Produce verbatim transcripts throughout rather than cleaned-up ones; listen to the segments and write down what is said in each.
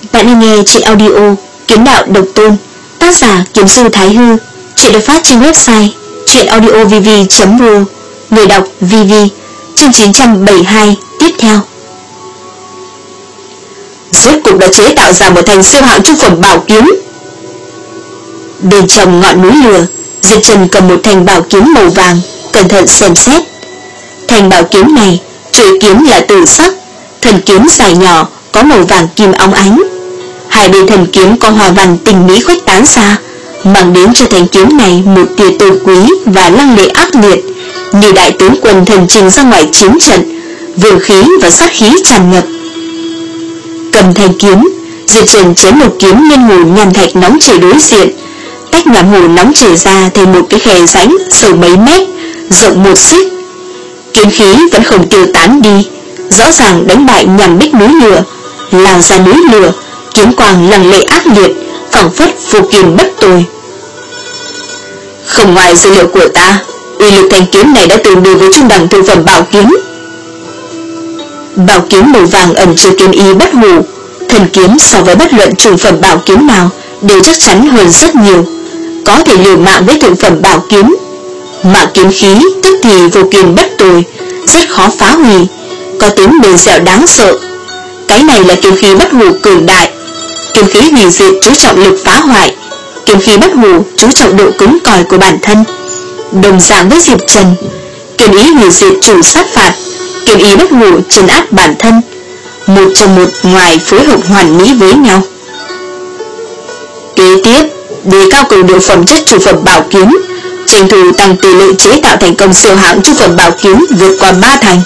Bạn đang nghe truyện audio Kiếm Đạo Độc Tôn, tác giả Kiếm Sư Thái Hư. Truyện được phát trên website truyện audio v v chấm r o, người đọc vê vê. Chương chín trăm bảy mươi hai tiếp theo. Rốt cục đã chế tạo ra một thành siêu hạng trung phẩm bảo kiếm. Bên trong ngọn núi lửa, Diệp Trần cầm một thanh bảo kiếm màu vàng, cẩn thận xem xét. Thanh bảo kiếm này, chuôi kiếm là tử sắc, thân kiếm dài nhỏ có màu vàng kim óng ánh. Hai bên thân kiếm có hoa văn tinh mỹ khuếch tán ra, mang đến cho thanh kiếm này một tia tôn quý và lăng lệ ác liệt, như đại tướng quân thần trình ra ngoài chiến trận, vương khí và sát khí tràn ngập. Cầm thanh kiếm, Diệp Trần chém một kiếm lên hồ nham thạch nóng chảy đối diện, tách nham hồ nóng chảy ra thành một cái khe rãnh sâu mấy mét, rộng một xích. Kiếm khí vẫn không tiêu tán đi, rõ ràng đánh bại nhằm bích núi lửa, lao ra núi lửa, kiếm quang lăng lệ ác liệt, phảng phất vô kiên bất tồi. Không ngoài dữ liệu của ta, uy lực thanh kiếm này đã tương đương với trung đẳng thượng phẩm bảo kiếm. Bảo kiếm màu vàng ẩn chứa kiếm ý bất hủ, thần kiếm so với bất luận trung phẩm bảo kiếm nào đều chắc chắn hơn rất nhiều, có thể liều mạng với thượng phẩm bảo kiếm. Mà kiếm khí tức thì vô kiên bất tồi, rất khó phá hủy, có tính bền dẻo đáng sợ. Cái này là kiếm khí bất hủ cường đại. Kiếm khí hủy diệt chú trọng lực phá hoại, kiếm khí bất hủ chú trọng độ cứng cỏi của bản thân. Đồng dạng với Diệp Trần, kiếm ý hủy diệt chủ sát phạt, kiếm ý bất hủ trấn áp bản thân, một trong một ngoài phối hợp hoàn mỹ với nhau. Kế tiếp, đề cao cường độ phẩm chất trung phẩm bảo kiếm, tranh thủ tăng tỷ lệ chế tạo thành công siêu hạng trung phẩm bảo kiếm vượt qua ba thành.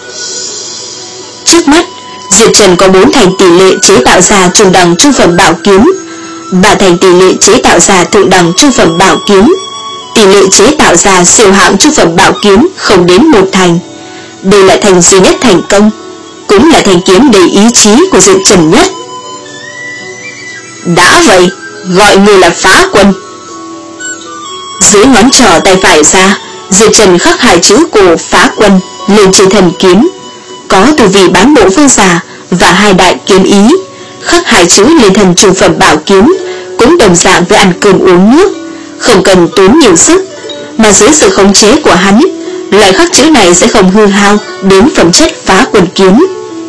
Trước mắt, Diệp Trần có bốn thành tỷ lệ chế tạo ra trung đẳng trung phẩm bảo kiếm, ba thành tỷ lệ chế tạo ra thượng đẳng trung phẩm bảo kiếm, tỷ lệ chế tạo ra siêu hạng trung phẩm bảo kiếm không đến một thành. Đây là thành duy nhất thành công, cũng là thanh kiếm đầy ý chí của Diệp Trần nhất. Đã vậy, gọi người là Phá Quân. Dưới ngón trỏ tay phải ra, Diệp Trần khắc hai chữ cổ Phá Quân lên trên thần kiếm, có từ vị bán bộ phương giả và hai đại kiếm ý. Khắc hai chữ lên thần trung phẩm bảo kiếm cũng đồng dạng với ăn cơm uống nước, không cần tốn nhiều sức, mà dưới sự khống chế của hắn, loại khắc chữ này sẽ không hư hao đến phẩm chất Phá Quân kiếm.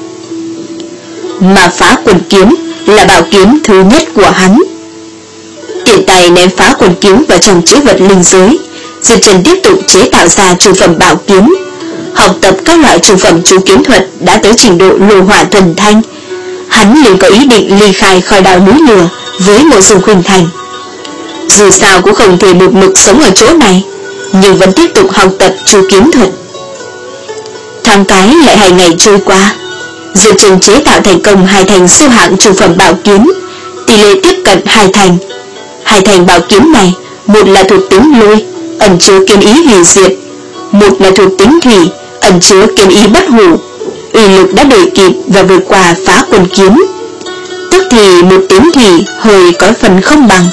Mà Phá Quân kiếm là bảo kiếm thứ nhất của hắn. Tiện tay ném Phá Quân kiếm vào trong chữ vật linh giới, Diệp Trần tiếp tục chế tạo ra trung phẩm bảo kiếm, học tập các loại trung phẩm chú kiếm thuật đã tới trình độ lô hỏa thuần thanh. Hắn liền có ý định ly khai khỏi đảo núi lửa với Mộ Dung Khuynh Thành. Dù sao cũng không thể một mực sống ở chỗ này, nhưng vẫn tiếp tục học tập chú kiếm thuật. Tháng cái lại hai ngày trôi qua, Diệp Trần chế tạo thành công hai thành siêu hạng trung phẩm bảo kiếm, tỷ lệ tiếp cận hai thành. Hai thành bảo kiếm này, một là thuộc tính lôi, ẩn chứa kiếm ý hủy diệt, một là thuộc tính thủy, ẩn chứa kiếm ý bất hủ, uy lực đã đuổi kịp và vượt qua Phá Quân kiếm. Tức thì một tính thủy hơi có phần không bằng.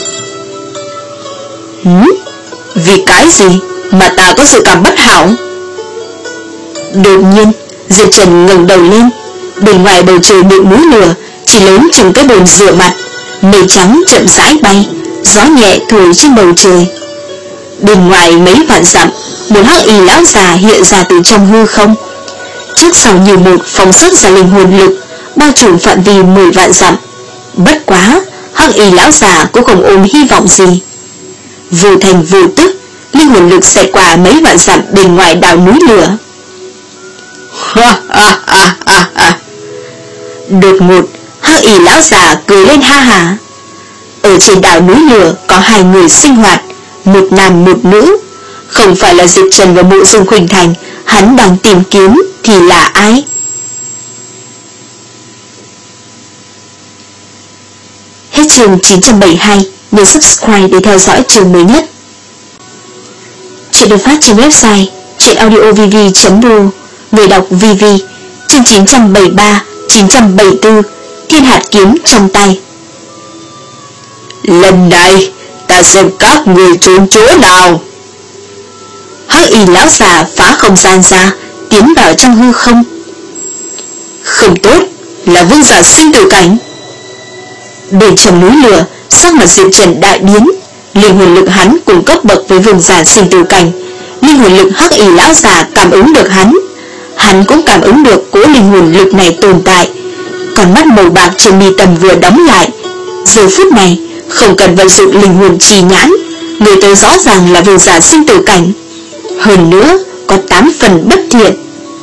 Hứ? Vì cái gì mà ta có sự cảm bất hảo? Đột nhiên, Diệp Trần ngẩng đầu lên, bên ngoài bầu trời miệng núi lửa chỉ lớn chừng cái bồn rửa mặt, mây trắng chậm rãi bay, gió nhẹ thổi trên bầu trời. Bên ngoài mấy vạn dặm, một hắc y lão già hiện ra từ trong hư không, trước sau như một phóng xuất ra linh hồn lực, bao trùm phạm vi mười vạn dặm. Bất quá, hắc y lão già cũng không ôm hy vọng gì. Vô thành vô tức, linh hồn lực xẹt qua mấy vạn dặm bên ngoài đảo núi lửa. Ha ha ha ha ha. Đột ngột, hắc y lão già cười lên ha hả. Ở trên đảo núi lửa có hai người sinh hoạt, một nam một nữ. Không phải là Diệp Trần và Mộ Dung Khuynh Thành hắn đang tìm kiếm thì là ai? Hết chương chín trăm bảy mươi hai, nhớ subscribe để theo dõi chương mới nhất. Chuyện được phát trên website truyện audio v v chấm r o, người đọc vê vê. Chương chín trăm bảy mươi ba, chín trăm bảy mươi tư, thiên hạt kiếm trong tay. Lần này ta xem các người trốn chỗ nào. Hắc y lão già phá không gian ra, tiến vào trong hư không. Không tốt, là vương giả sinh tử cảnh. Bên trong núi lửa, sắc mặt Diệp Trần đại biến. Linh hồn lực hắn cùng cấp bậc với vương giả sinh tử cảnh. Linh hồn lực hắc y lão già cảm ứng được hắn, hắn cũng cảm ứng được cỗ linh hồn lực này tồn tại. Còn mắt màu bạc trên mi tâm vừa đóng lại. Giờ phút này không cần vận dụng linh hồn trì nhãn, người tới rõ ràng là vương giả sinh tử cảnh, hơn nữa có tám phần bất thiện.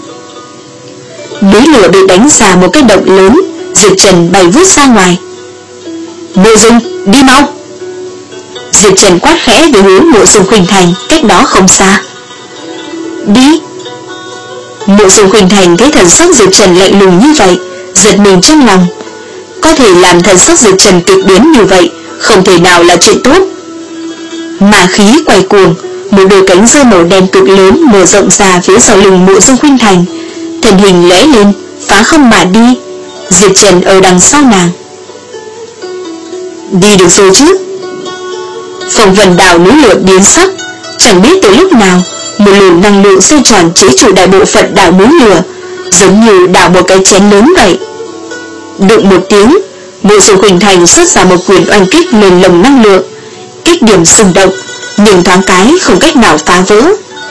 Núi lửa bị đánh ra một cái động lớn. Diệp Trần bay vút ra ngoài. Mộ Dung, đi mau! Diệp Trần quát khẽ về hướng Mộ Dung Khuynh Thành cách đó không xa. Đi! Mộ Dung Khuynh Thành thấy thần sắc Diệp Trần lạnh lùng như vậy, giật mình trong lòng. Có thể làm thần sắc Diệp Trần kịch biến như vậy không thể nào là chuyện tốt. Mà khí quay cuồng, một đôi cánh rơi màu đen cực lớn mở rộng ra phía sau lưng Mộ Dung Khuynh Thành, thân hình lóe lên phá không mà đi. Diệp Trần ở đằng sau nàng. Đi được rồi chứ? Phong Vân Đào núi lửa biến sắc, chẳng biết từ lúc nào một luồng năng lượng xoay tròn chế trụ đại bộ phận đảo núi lửa, giống như đảo một cái chén lớn vậy. Đụng một tiếng, Mộ Dung Khuynh Thành xuất ra một quyền oanh kích lên lồng năng lượng, kích điểm xung động, nhưng thoáng cái không cách nào phá vỡ.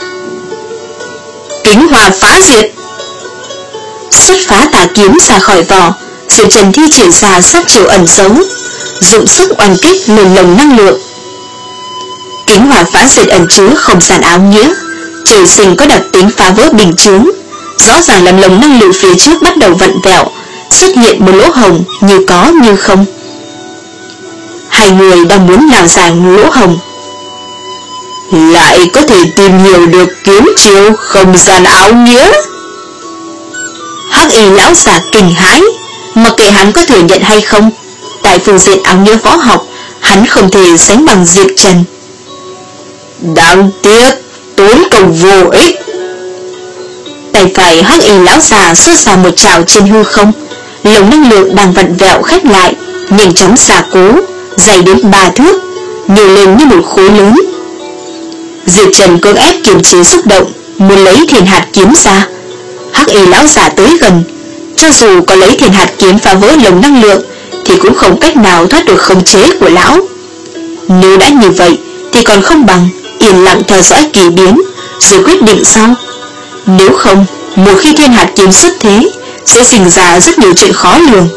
Kính Hòa phá diệt! Xuất phá tà kiếm ra khỏi vỏ, Diệp Trần thi triển ra sát chiêu ẩn giấu, dụng sức oanh kích lên lồng năng lượng. Kính Hòa phá diệt ẩn chứa không gian áo nghĩa, trời sinh có đặc tính phá vỡ bình chướng, rõ ràng làm lồng năng lượng phía trước bắt đầu vặn vẹo, xuất hiện một lỗ hổng như có như không. Hai người đang muốn làm giảng lỗ hổng. Lại có thể tìm hiểu được kiếm chiêu không gian áo nghĩa. Hắc y lão giả kinh hãi, mặc kệ hắn có thừa nhận hay không, tại phương diện áo nghĩa võ học, hắn không thể sánh bằng Diệp Trần. Đáng tiếc, tốn công vô ích. Tay phải hắc y lão già xuất ra một trảo trên hư không, lồng năng lượng đang vặn vẹo khép lại, nhanh chóng xả cố, dày đến ba thước, nhô lên như một khối lớn. Diệp Trần cưỡng ép kiềm chế xúc động, muốn lấy thiên hạt kiếm ra. Hắc y lão già tới gần, cho dù có lấy thiên hạt kiếm phá vỡ lồng năng lượng thì cũng không cách nào thoát được khống chế của lão. Nếu đã như vậy thì còn không bằng yên lặng theo dõi kỳ biến rồi quyết định sau. Nếu không, một khi thiên hạt kiếm xuất thế sẽ sinh ra rất nhiều chuyện khó lường.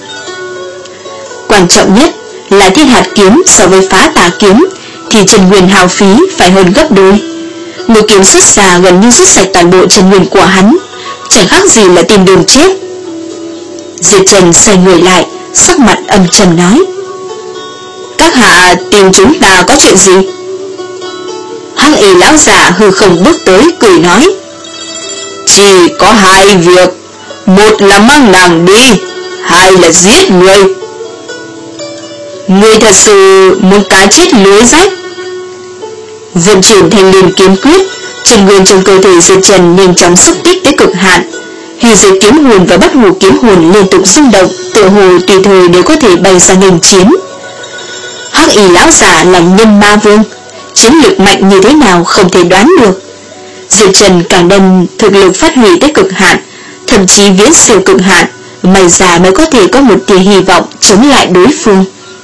Quan trọng nhất là thiên hạt kiếm so với phá tà kiếm thì chân nguyên hao phí phải hơn gấp đôi. Một kiếm xuất ra gần như rút sạch toàn bộ chân nguyên của hắn, chẳng khác gì là tìm đường chết. Diệp Trần xoay người lại, sắc mặt âm trầm nói: Các hạ tìm chúng ta có chuyện gì? Hắc y lão già hư không bước tới cười nói: Chỉ có hai việc, một là mang nàng đi, hai là giết người. Ngươi thật sự muốn cá chết lưới rách? Vận chuyển thanh liên kiếm quyết, chân nguyên trong cơ thể Diệp Trần nhanh chóng xúc tích tới cực hạn. Hư giới kiếm hồn và bất hủ kiếm hồn liên tục rung động, tựa hồ tùy thời đều có thể bay ra nghênh chiến. Hắc y lão giả là nhân ma vương, chiến lược mạnh như thế nào không thể đoán được. Diệp Trần càng đem thực lực phát huy tới cực hạn, thậm chí viễn siêu cực hạn, may ra mới có thể có một tia hy vọng chống lại đối phương.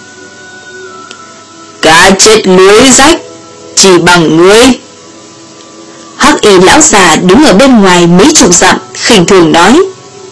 Cá chết lưới rách, chỉ bằng ngươi. Hắc y lão già đứng ở bên ngoài mấy chục dặm, khinh thường nói: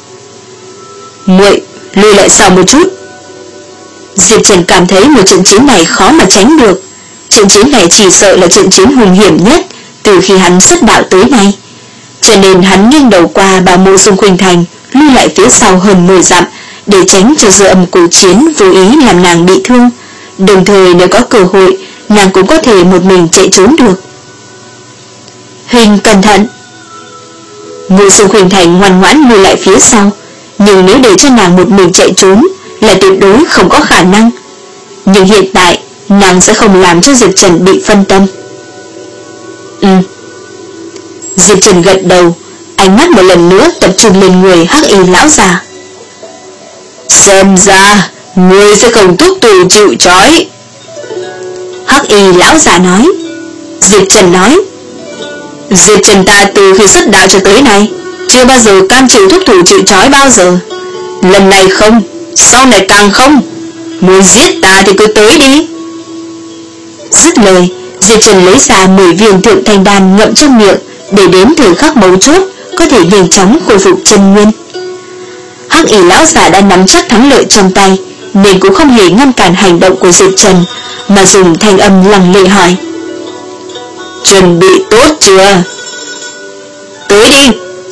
Muội lùi lại sau một chút. Diệp Trần cảm thấy một trận chiến này khó mà tránh được. Trận chiến này chỉ sợ là trận chiến hung hiểm nhất từ khi hắn xuất đạo tới nay, cho nên hắn nghiêng đầu qua bà Mộ Dung Khuynh Thành, lui lại phía sau hơn mười dặm để tránh cho dư âm cuộc chiến vô ý làm nàng bị thương. Đồng thời nếu có cơ hội, nàng cũng có thể một mình chạy trốn được. Hình cẩn thận. Mộ Dung Khuynh Thành ngoan ngoãn lùi lại phía sau, nhưng nếu để cho nàng một mình chạy trốn là tuyệt đối không có khả năng. Nhưng hiện tại nàng sẽ không làm cho Diệp Trần bị phân tâm. Ừ. Diệp Trần gật đầu, ánh mắt một lần nữa tập trung lên người hắc y lão già. Xem ra ngươi sẽ không thúc tù chịu trói. Hắc y lão già nói. Diệp Trần nói: Diệp Trần ta từ khi xuất đạo cho tới nay chưa bao giờ cam chịu thúc thủ chịu trói bao giờ. Lần này không, sau này càng không. Muốn giết ta thì cứ tới đi. Dứt lời, Diệp Trần lấy ra mười viên thượng thanh đan ngậm trong miệng, để đến thời khắc mấu chốt có thể nhanh chóng khôi phục chân nguyên. Hắc Y lão già đã nắm chắc thắng lợi trong tay, nên cũng không hề ngăn cản hành động của Diệp Trần, mà dùng thanh âm lăng lệ hỏi: Chuẩn bị tốt chưa? Tới đi.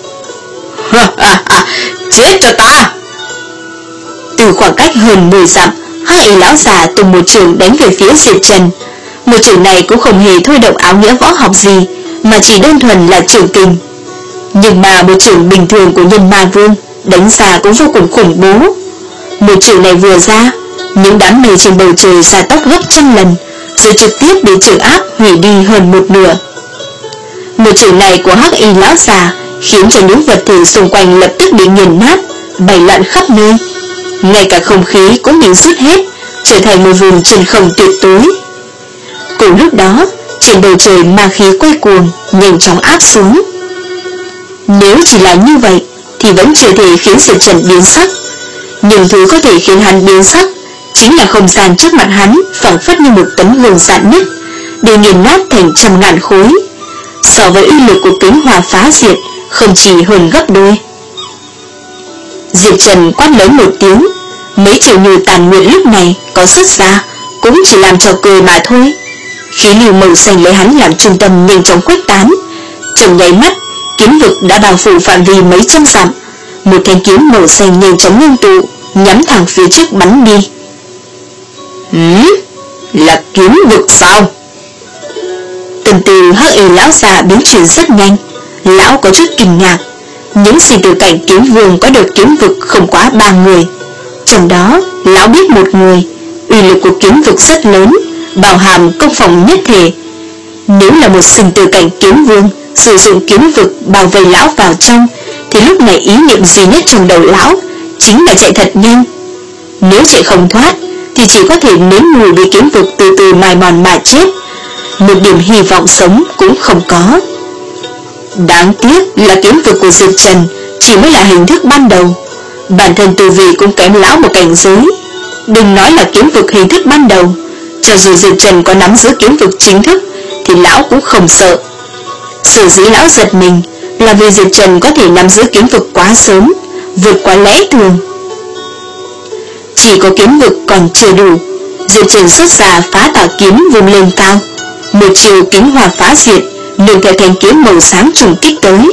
Chết cho ta. Từ khoảng cách hơn mười dặm, Hắc Y lão già tung một trường đánh về phía Diệp Trần. Một trường này cũng không hề thôi động áo nghĩa võ học gì, mà chỉ đơn thuần là trường kình. Nhưng mà một trường bình thường của Nhân Ma Vương đánh ra cũng vô cùng khủng bố. Một trường này vừa ra, những đám mây trên bầu trời gia tốc gấp trăm lần, rồi trực tiếp bị trường áp hủy đi hơn một nửa. Một trường này của Hắc Y lão già khiến cho những vật thể xung quanh lập tức bị nghiền nát, bay loạn khắp nơi. Ngay cả không khí cũng bị rút hết, trở thành một vùng chân không tuyệt tối. Cùng lúc đó, trên bầu trời ma khí quay cuồng, nhanh chóng áp xuống. Nếu chỉ là như vậy thì vẫn chưa thể khiến Diệp Trần biến sắc. Nhưng thứ có thể khiến hắn biến sắc chính là không gian trước mặt hắn phảng phất như một tấm gương rạn nứt, để nghiền nát thành trăm ngàn khối. So với uy lực của kính hỏa phá diệt, không chỉ hơn gấp đôi. Diệp Trần quát lớn một tiếng, mấy triệu như tàn nguyện lúc này có xuất ra cũng chỉ làm trò cười mà thôi. Khí lưu màu xanh lấy hắn làm trung tâm nhanh chóng khuếch tán. Trong nháy mắt, kiếm vực đã bao phủ phạm vi mấy trăm dặm. Một thanh kiếm màu xanh nhanh chóng ngưng tụ, nhắm thẳng phía trước bắn đi. Hửm? Là kiếm vực sao? Từng từ Hắc Y lão già biến chuyển rất nhanh. Lão có chút kinh ngạc. Những sinh tử cảnh kiếm vương có được kiếm vực không quá ba người. Trong đó, lão biết một người. Uy lực của kiếm vực rất lớn, bao hàm công phòng nhất thể. Nếu là một sinh tử cảnh kiếm vương sử dụng kiếm vực bảo vệ lão vào trong, thì lúc này ý niệm duy nhất trong đầu lão chính là chạy thật nhanh. Nếu chạy không thoát thì chỉ có thể nếm mùi bị kiếm vực từ từ mài mòn mà chết. Một điểm hy vọng sống cũng không có. Đáng tiếc là kiếm vực của Diệp Trần chỉ mới là hình thức ban đầu. Bản thân tu vi cũng kém lão một cảnh giới. Đừng nói là kiếm vực hình thức ban đầu, cho dù Diệp Trần có nắm giữ kiếm vực chính thức thì lão cũng không sợ. Sở dĩ lão giật mình là vì Diệp Trần có thể nắm giữ kiếm vực quá sớm, vượt quá lẽ thường. Chỉ có kiếm vực còn chưa đủ, Diệp Trần xuất ra phá tà kiếm vùng lên cao, một chiều kính hỏa phá diệt, nương theo thanh kiếm màu sáng trùng kích tới.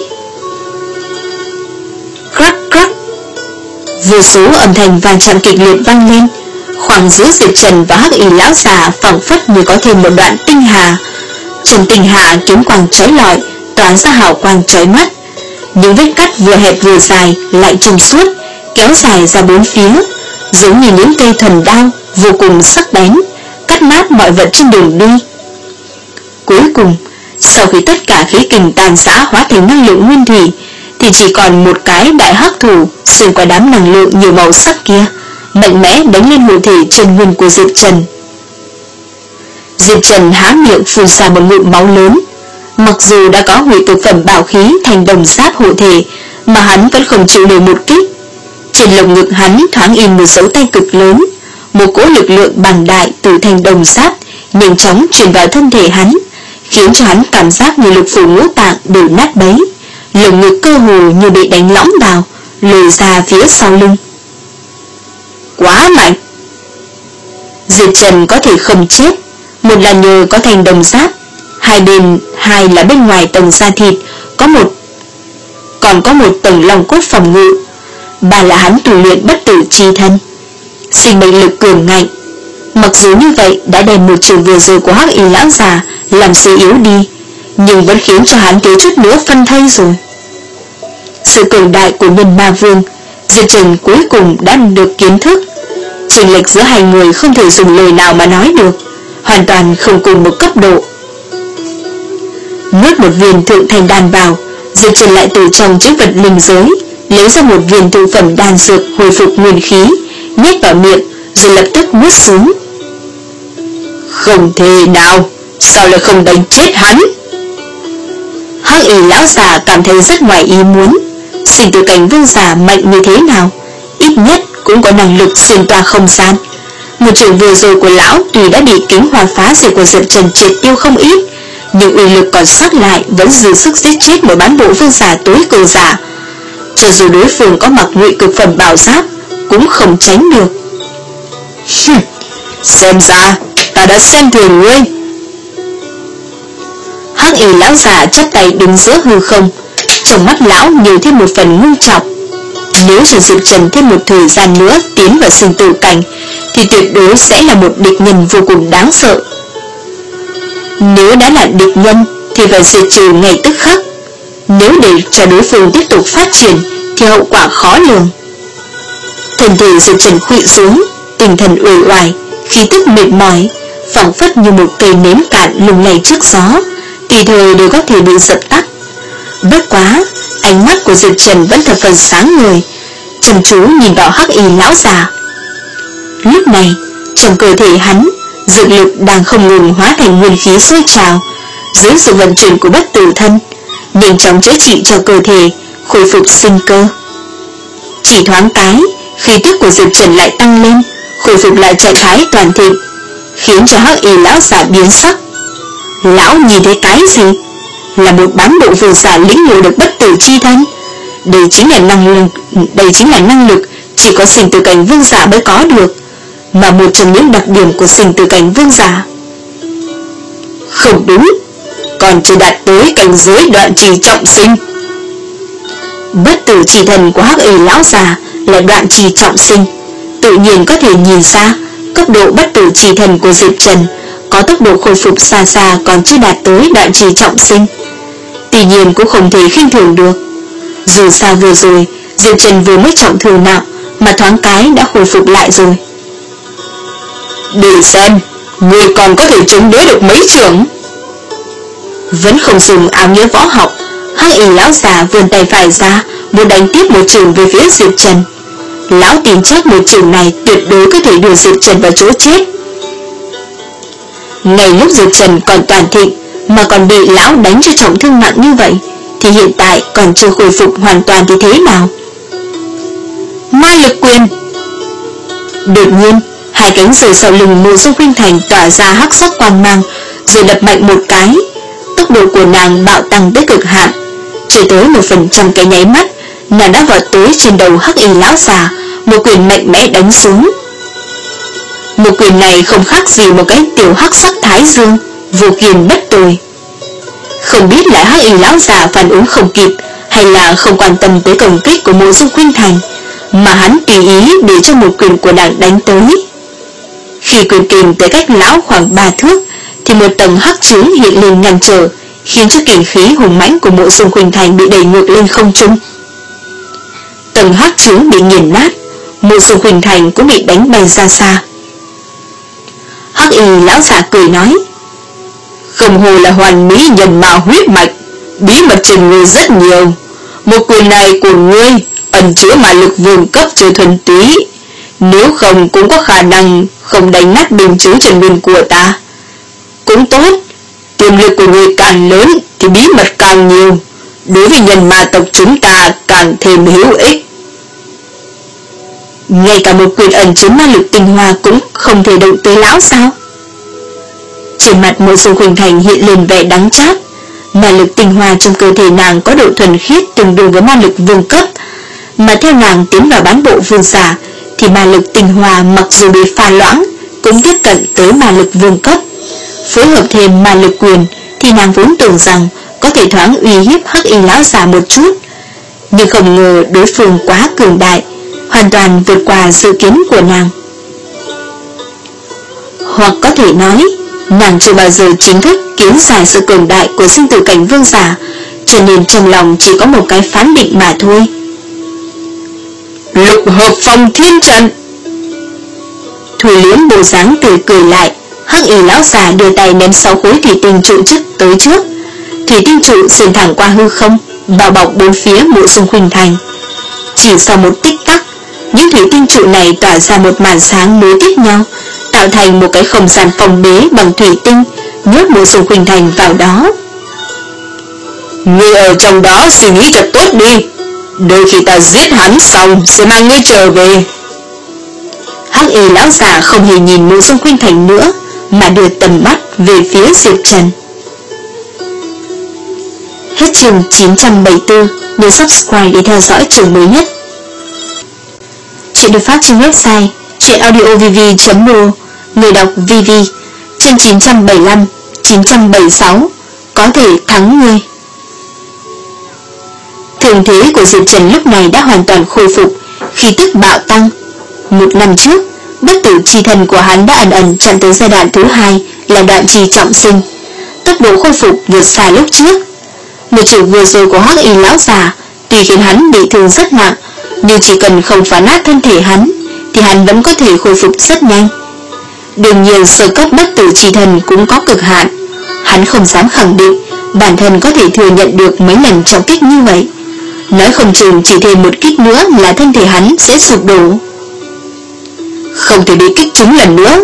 Crack crack, vô số âm thanh vang chạm kịch liệt vang lên. Khoảng giữa Diệp Trần và Hắc Y lão già phảng phất như có thêm một đoạn tinh hà. Trong tinh hà, kiếm quang chói lọi tỏa ra hào quang chói mắt. Những vết cắt vừa hẹp vừa dài lại trong suốt, kéo dài ra bốn phía, giống như những cây thần đao vô cùng sắc bén, cắt nát mọi vật trên đường đi. Cuối cùng, sau khi tất cả khí kình tàn rã hóa thành năng lượng nguyên thủy, thì chỉ còn một cái đại hắc thủ xuyên qua đám năng lượng nhiều màu sắc kia, mạnh mẽ đánh lên hộ thể chân nguyên của Diệp Trần. Diệp Trần há miệng phun ra một ngụm máu lớn. Mặc dù đã có hủy cực phẩm bảo khí thành đồng giáp hộ thể, mà hắn vẫn không chịu nổi một kích. Trên lồng ngực hắn thoáng in một dấu tay cực lớn. Một cỗ lực lượng bằng đại từ thành đồng giáp nhanh chóng truyền vào thân thể hắn, khiến cho hắn cảm giác như lục phủ ngũ tạng đều nát bấy. Lồng ngực cơ hồ như bị đánh lõm vào, lồi ra phía sau lưng. Quá mạnh! Diệp Trần có thể không chết, một là nhờ có thành đồng giáp, hai bên hai là bên ngoài tầng da thịt có một còn có một tầng lòng cốt phòng ngự, ba là hắn tu luyện bất tử chi thân, sinh mệnh lực cường ngạnh. Mặc dù như vậy đã đem một trường vừa rồi của Hắc Y lão già làm suy yếu đi, nhưng vẫn khiến cho hắn thiếu chút nữa phân thây rồi. Sự cường đại của Nhân Ma Vương, Diệp Trần cuối cùng đã được kiến thức. Chênh lệch giữa hai người không thể dùng lời nào mà nói được, hoàn toàn không cùng một cấp độ. Nuốt một viên thượng thành đan vào, Diệp Trần lại từ trong chữ vật linh giới lấy ra một viên thượng phẩm đan dược hồi phục nguyên khí, nhét vào miệng rồi lập tức nuốt xuống. Không thể nào, sao lại không đánh chết hắn? Hắc Y lão già cảm thấy rất ngoài ý muốn. Sinh tử cảnh vương giả mạnh như thế nào, ít nhất cũng có năng lực xuyên toa không gian, Một trường vừa rồi của lão tuy đã bị kính hoa phá diệt của Diệp Trần triệt tiêu không ít, nhưng uy lực còn sót lại vẫn dư sức giết chết một bán bộ vương giả tối cường giả. Cho dù đối phương có mặc ngụy cực phẩm bảo giáp cũng không tránh được. Xem ra ta đã xem thường ngươi. Hắc y lão già chắp tay đứng giữa hư không, trong mắt lão nhiều thêm một phần ngưng trọng. Nếu cho Diệp Trần thêm một thời gian nữa tiến vào sinh tử cảnh thì tuyệt đối sẽ là một địch nhân vô cùng đáng sợ. Nếu đã là địch nhân thì phải diệt trừ ngay tức khắc. Nếu để cho đối phương tiếp tục phát triển thì hậu quả khó lường. Thân thể Diệp Trần khuỵu xuống, tinh thần uể oải, khí tức mệt mỏi, phảng phất như một cây nến cạn lung lay trước gió, tùy thời đều có thể bị dập tắt. Bất quá, ánh mắt của Diệp Trần vẫn thập phần sáng ngời, chăm chú nhìn vào hắc y lão già. Lúc này, trong cơ thể hắn, dược lực đang không ngừng hóa thành nguyên khí sôi trào, dưới sự vận chuyển của bất tử thân, nhanh chóng chữa trị cho cơ thể, khôi phục sinh cơ. Chỉ thoáng cái, khí tức của Diệp Trần lại tăng lên, khôi phục lại trạng thái toàn thịnh, khiến cho hắc y lão giả biến sắc. Lão nhìn thấy cái gì? Là một bán bộ vương giả lĩnh ngộ được bất tử chi thân. Đây chính là năng lực, đây chính là năng lực chỉ có sinh tử cảnh vương giả mới có được, mà một trong những đặc điểm của sinh tử cảnh vương giả. Không đúng, còn chưa đạt tới cảnh giới đoạn trì trọng sinh. Bất tử chi thần của hắc y lão già là đoạn trì trọng sinh, tự nhiên có thể nhìn ra cấp độ bất tử chi thần của Diệp Trần có tốc độ khôi phục xa xa còn chưa đạt tới đoạn trì trọng sinh. Tuy nhiên cũng không thể khinh thường được. Dù sao vừa rồi Diệp Trần vừa mới trọng thương nặng mà thoáng cái đã khôi phục lại rồi. Để xem người còn có thể chống đỡ được mấy trường. Vẫn không dùng áo nghĩa võ học, hắc y lão già vươn tay phải ra, muốn đánh tiếp một trường về phía Diệp Trần. Lão tin chắc một trường này tuyệt đối có thể đưa Diệp Trần vào chỗ chết. Ngay lúc Diệp Trần còn toàn thịnh mà còn bị lão đánh cho trọng thương nặng như vậy, thì hiện tại còn chưa khôi phục hoàn toàn thì thế nào? Ma lực quyền. Đột nhiên, hai cánh rời sau lưng Mộ Dung Khuynh Thành tỏa ra hắc sắc quang mang, rồi đập mạnh một cái. Tốc độ của nàng bạo tăng tới cực hạn, chưa tới một phần trăm cái nháy mắt, nàng đã vọt tới trên đầu hắc y lão già, một quyền mạnh mẽ đánh xuống. Một quyền này không khác gì một cái tiểu hắc sắc thái dương, vô kiên bất tồi. Không biết là hắc y lão già phản ứng không kịp, hay là không quan tâm tới công kích của Mộ Dung Khuynh Thành, mà hắn tùy ý để cho một quyền của nàng đánh tới. Khi quyền kình tới cách lão khoảng ba thước, thì một tầng hắc chướng hiện lên ngăn trở, khiến cho kình khí hùng mãnh của Mộ Dung Khuynh Thành bị đẩy ngược lên không trung. Tầng hắc chướng bị nghiền nát, Mộ Dung Khuynh Thành cũng bị đánh bay ra xa. Hắc y lão giả cười nói: Không hồ là hoàn mỹ nhân mạo huyết mạch, bí mật trên người rất nhiều. Một quyền này của ngươi ẩn chứa ma lực vương cấp chưa thuần túy, nếu không cũng có khả năng không đánh nát bình chứng chân nguyên của ta. Cũng tốt, tiềm lực của ngươi càng lớn thì bí mật càng nhiều, đối với nhân ma tộc chúng ta càng thêm hữu ích. Ngay cả một quyền ẩn chứa ma lực tinh hoa cũng không thể động tới lão sao? Trên mặt Mộ Dung Khuynh Thành hiện lên vẻ đắng chát. Ma lực tinh hoa trong cơ thể nàng có độ thuần khiết tương đương với ma lực vương cấp, mà theo nàng tiến vào bán bộ vương giả thì ma lực tinh hoa mặc dù bị pha loãng cũng tiếp cận tới ma lực vương cấp. Phối hợp thêm ma lực quyền thì nàng vốn tưởng rằng có thể thoáng uy hiếp hắc y lão già một chút, nhưng không ngờ đối phương quá cường đại, hoàn toàn vượt qua dự kiến của nàng. Hoặc có thể nói, nàng chưa bao giờ chính thức kiến giải sự cường đại của sinh tử cảnh vương giả, cho nên trong lòng chỉ có một cái phán định mà thôi. Lục hợp phong thiên trận. Thủy Liễm bộ dáng tươi cười lại, hắc y lão già đưa tay ném sáu khối thủy tinh trụ trước tới trước. Thủy tinh trụ xuyên thẳng qua hư không, bao bọc bốn phía Mộ Dung Khuynh Thành. Chỉ sau một tích tắc, những thủy tinh trụ này tỏa ra một màn sáng nối tiếp nhau, tạo thành một cái không gian phòng bế bằng thủy tinh, nhốt Mộ Dung Khuynh Thành vào đó. Ngươi ở trong đó suy nghĩ thật tốt đi, đôi khi ta giết hắn xong sẽ mang ngươi trở về. Hắc y lão già không hề nhìn Mộ Dung Khuynh Thành nữa, mà đưa tầm mắt về phía Diệp Trần. Hết chương chín trăm bảy mươi tư, nhớ subscribe để theo dõi chương mới nhất. Chuyện được phát trên website truyện audio v v chấm m o, người đọc vê vê. Chương chín trăm bảy mươi lăm, chín trăm bảy mươi sáu, có thể thắng ngươi. Thường thế của Diệp Trần lúc này đã hoàn toàn khôi phục, khí tức bạo tăng. Một năm trước, bất tử chi thần của hắn đã ẩn ẩn chạm tới giai đoạn thứ hai là đoạn chi trọng sinh, tốc độ khôi phục vượt xa lúc trước. Một chiều vừa rồi của Hắc y lão già tuy khiến hắn bị thương rất nặng, nhưng chỉ cần không phá nát thân thể hắn thì hắn vẫn có thể khôi phục rất nhanh. Đương nhiên sơ cấp bất tử chi thần cũng có cực hạn, hắn không dám khẳng định bản thân có thể thừa nhận được mấy lần trọng kích như vậy. Nói không chừng chỉ thêm một kích nữa là thân thể hắn sẽ sụp đổ. Không thể bị kích trúng lần nữa.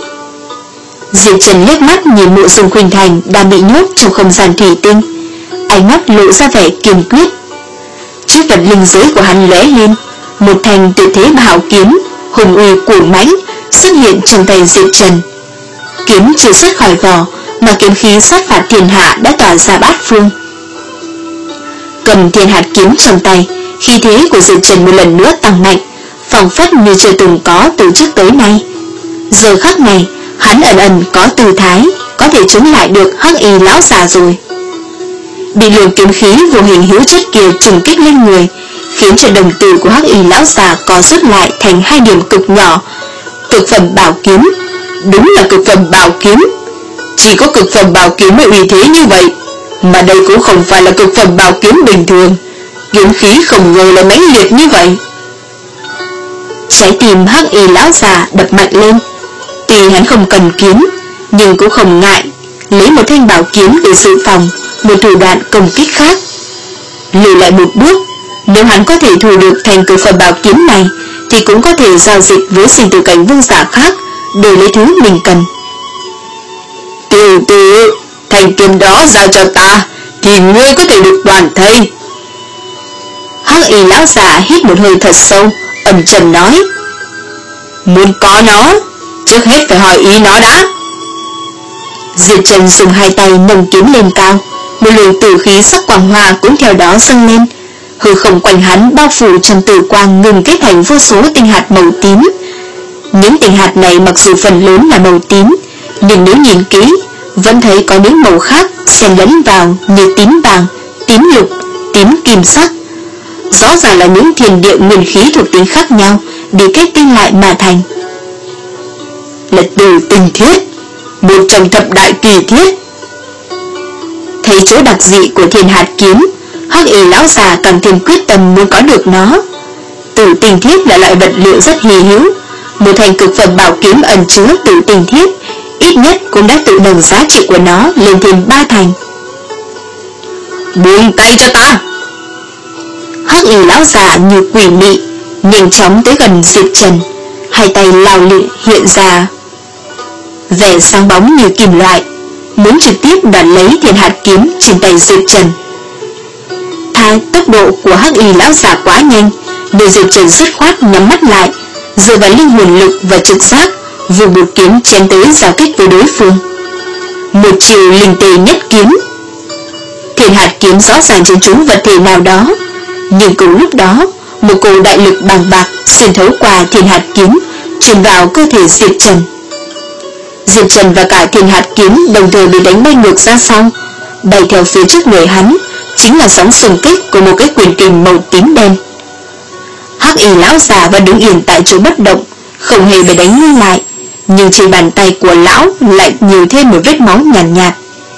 Diệp Trần liếc mắt nhìn Mộ Dung Khuynh Thành đang bị nhốt trong không gian thủy tinh, ánh mắt lộ ra vẻ kiên quyết. Chiếc vật linh giới của hắn lóe lên, một thanh tuyệt thế bảo kiếm hùng uy cuồng mãnh xuất hiện trong tay Diệp Trần. Kiếm chưa xuất khỏi vỏ mà kiếm khí sát phạt thiên hạ đã tỏa ra bát phương. Cầm thiên hạt kiếm trong tay, khí thế của Diệp Trần một lần nữa tăng mạnh, phảng phất như chưa từng có từ trước tới nay. Giờ khắc này, hắn ẩn ẩn có tư thái, có thể chống lại được Hắc y lão già rồi. Bị luồng kiếm khí vô hình hữu chất kia trùng kích lên người, khiến cho đồng tử của Hắc y lão già co rút lại thành hai điểm cực nhỏ. Cực phẩm bảo kiếm, đúng là cực phẩm bảo kiếm. Chỉ có cực phẩm bảo kiếm mới uy thế như vậy, mà đây cũng không phải là cực phẩm bảo kiếm bình thường. Kiếm khí không ngờ là mãnh liệt như vậy. Trái tim Hắc y lão già đập mạnh lên. Tuy hắn không cần kiếm, nhưng cũng không ngại lấy một thanh bảo kiếm để dự phòng một thủ đoạn công kích khác. Lùi lại một bước, nếu hắn có thể thu được thành cực phẩm bảo kiếm này thì cũng có thể giao dịch với sinh tử cảnh vương giả khác để lấy thứ mình cần. Tiểu tử, thanh kiếm đó giao cho ta thì ngươi có thể được toàn thây. Hắc y lão già hít một hơi thật sâu, ầm trầm nói: muốn có nó, trước hết phải hỏi ý nó đã. Diệp Trần dùng hai tay nâng kiếm lên cao, một luồng tử khí sắc quang hoa cũng theo đó dâng lên. Hư không quanh hắn bao phủ trong tử quang ngừng kết thành vô số tinh hạt màu tím. Những tinh hạt này mặc dù phần lớn là màu tím, nhưng nếu nhìn kỹ vẫn thấy có những màu khác xen lẫn vào như tím vàng, tím lục, tím kim sắc. Rõ ràng là những thiên địa nguyên khí thuộc tính khác nhau bị kết tinh lại mà thành. Là từ tinh thiết, một trong thập đại kỳ thiết. Thấy chỗ đặc dị của thiên hạt kiếm, Hắc y lão già càng thêm quyết tâm muốn có được nó. Tử tinh thiết là loại vật liệu rất hy hữu, một thành cực phẩm bảo kiếm ẩn chứa tử tinh thiết ít nhất cũng đã tự nâng giá trị của nó lên thêm ba thành. Buông tay cho ta! Hắc y lão già như quỷ mị nhanh chóng tới gần Diệp Trần, hai tay lao lịa hiện ra vẻ sáng bóng như kim loại, muốn trực tiếp đoạt lấy thiên hạt kiếm trên tay Diệp Trần. Thái tốc độ của Hắc y lão già quá nhanh, để Diệp Trần dứt khoát nhắm mắt lại, dựa vào linh hồn lực và trực giác vùng một kiếm chém tới giao kích với đối phương. Một chiều linh tề nhất kiếm. Thiên hạt kiếm rõ ràng trên trúng vật thể nào đó, nhưng cùng lúc đó một cổ đại lực bằng bạc xuyên thấu qua thiên hạt kiếm truyền vào cơ thể Diệp Trần. Diệp Trần và cả thiên hạt kiếm đồng thời bị đánh bay ngược ra sau, bay theo phía trước người hắn chính là sóng xung kích của một cái quyền kình màu tím đen. Hắc y lão già vẫn đứng yên tại chỗ bất động, không hề bị đánh ngưng lại, nhưng trên bàn tay của lão lại nhiều thêm một vết máu nhàn nhạt, nhạt.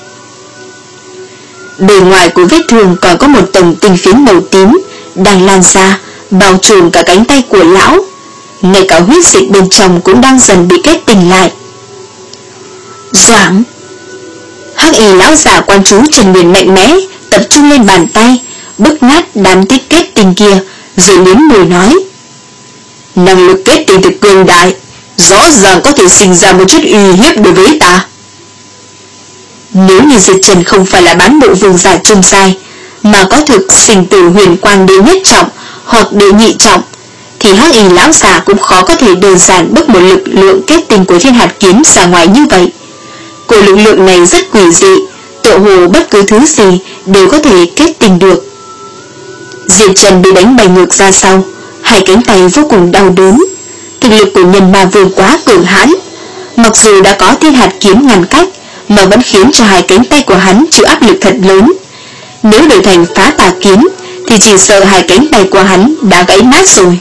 Bề ngoài của vết thương còn có một tầng tinh phiến màu tím đang lan ra, bao trùm cả cánh tay của lão. Ngay cả huyết dịch bên trong cũng đang dần bị kết tinh lại. Doãng! Hắc y lão già quan chú Trần Nguyên mạnh mẽ tập trung lên bàn tay, bức nát đám tích kết tinh kia, rồi liếm mùi nói: năng lực kết tinh thực cường đại, rõ ràng có thể sinh ra một chút uy hiếp đối với ta. Nếu như Diệp Trần không phải là bán bộ vương giả trung giai, mà có thực sinh tử huyền quang đệ nhất trọng hoặc đệ nhị trọng, thì Hắc Y lão già cũng khó có thể đơn giản bức một lực lượng kết tinh của thiên hạt kiếm ra ngoài như vậy. Cổ lực lượng này rất quỷ dị, tựa hồ bất cứ thứ gì đều có thể kết tinh được. Diệp Trần bị đánh bay ngược ra sau, hai cánh tay vô cùng đau đớn. Thực lực của nhân ma vương quá cường hãn, mặc dù đã có thiên hạt kiếm ngăn cách mà vẫn khiến cho hai cánh tay của hắn chịu áp lực thật lớn. Nếu đổi thành phá tà kiếm thì chỉ sợ hai cánh tay của hắn đã gãy nát rồi.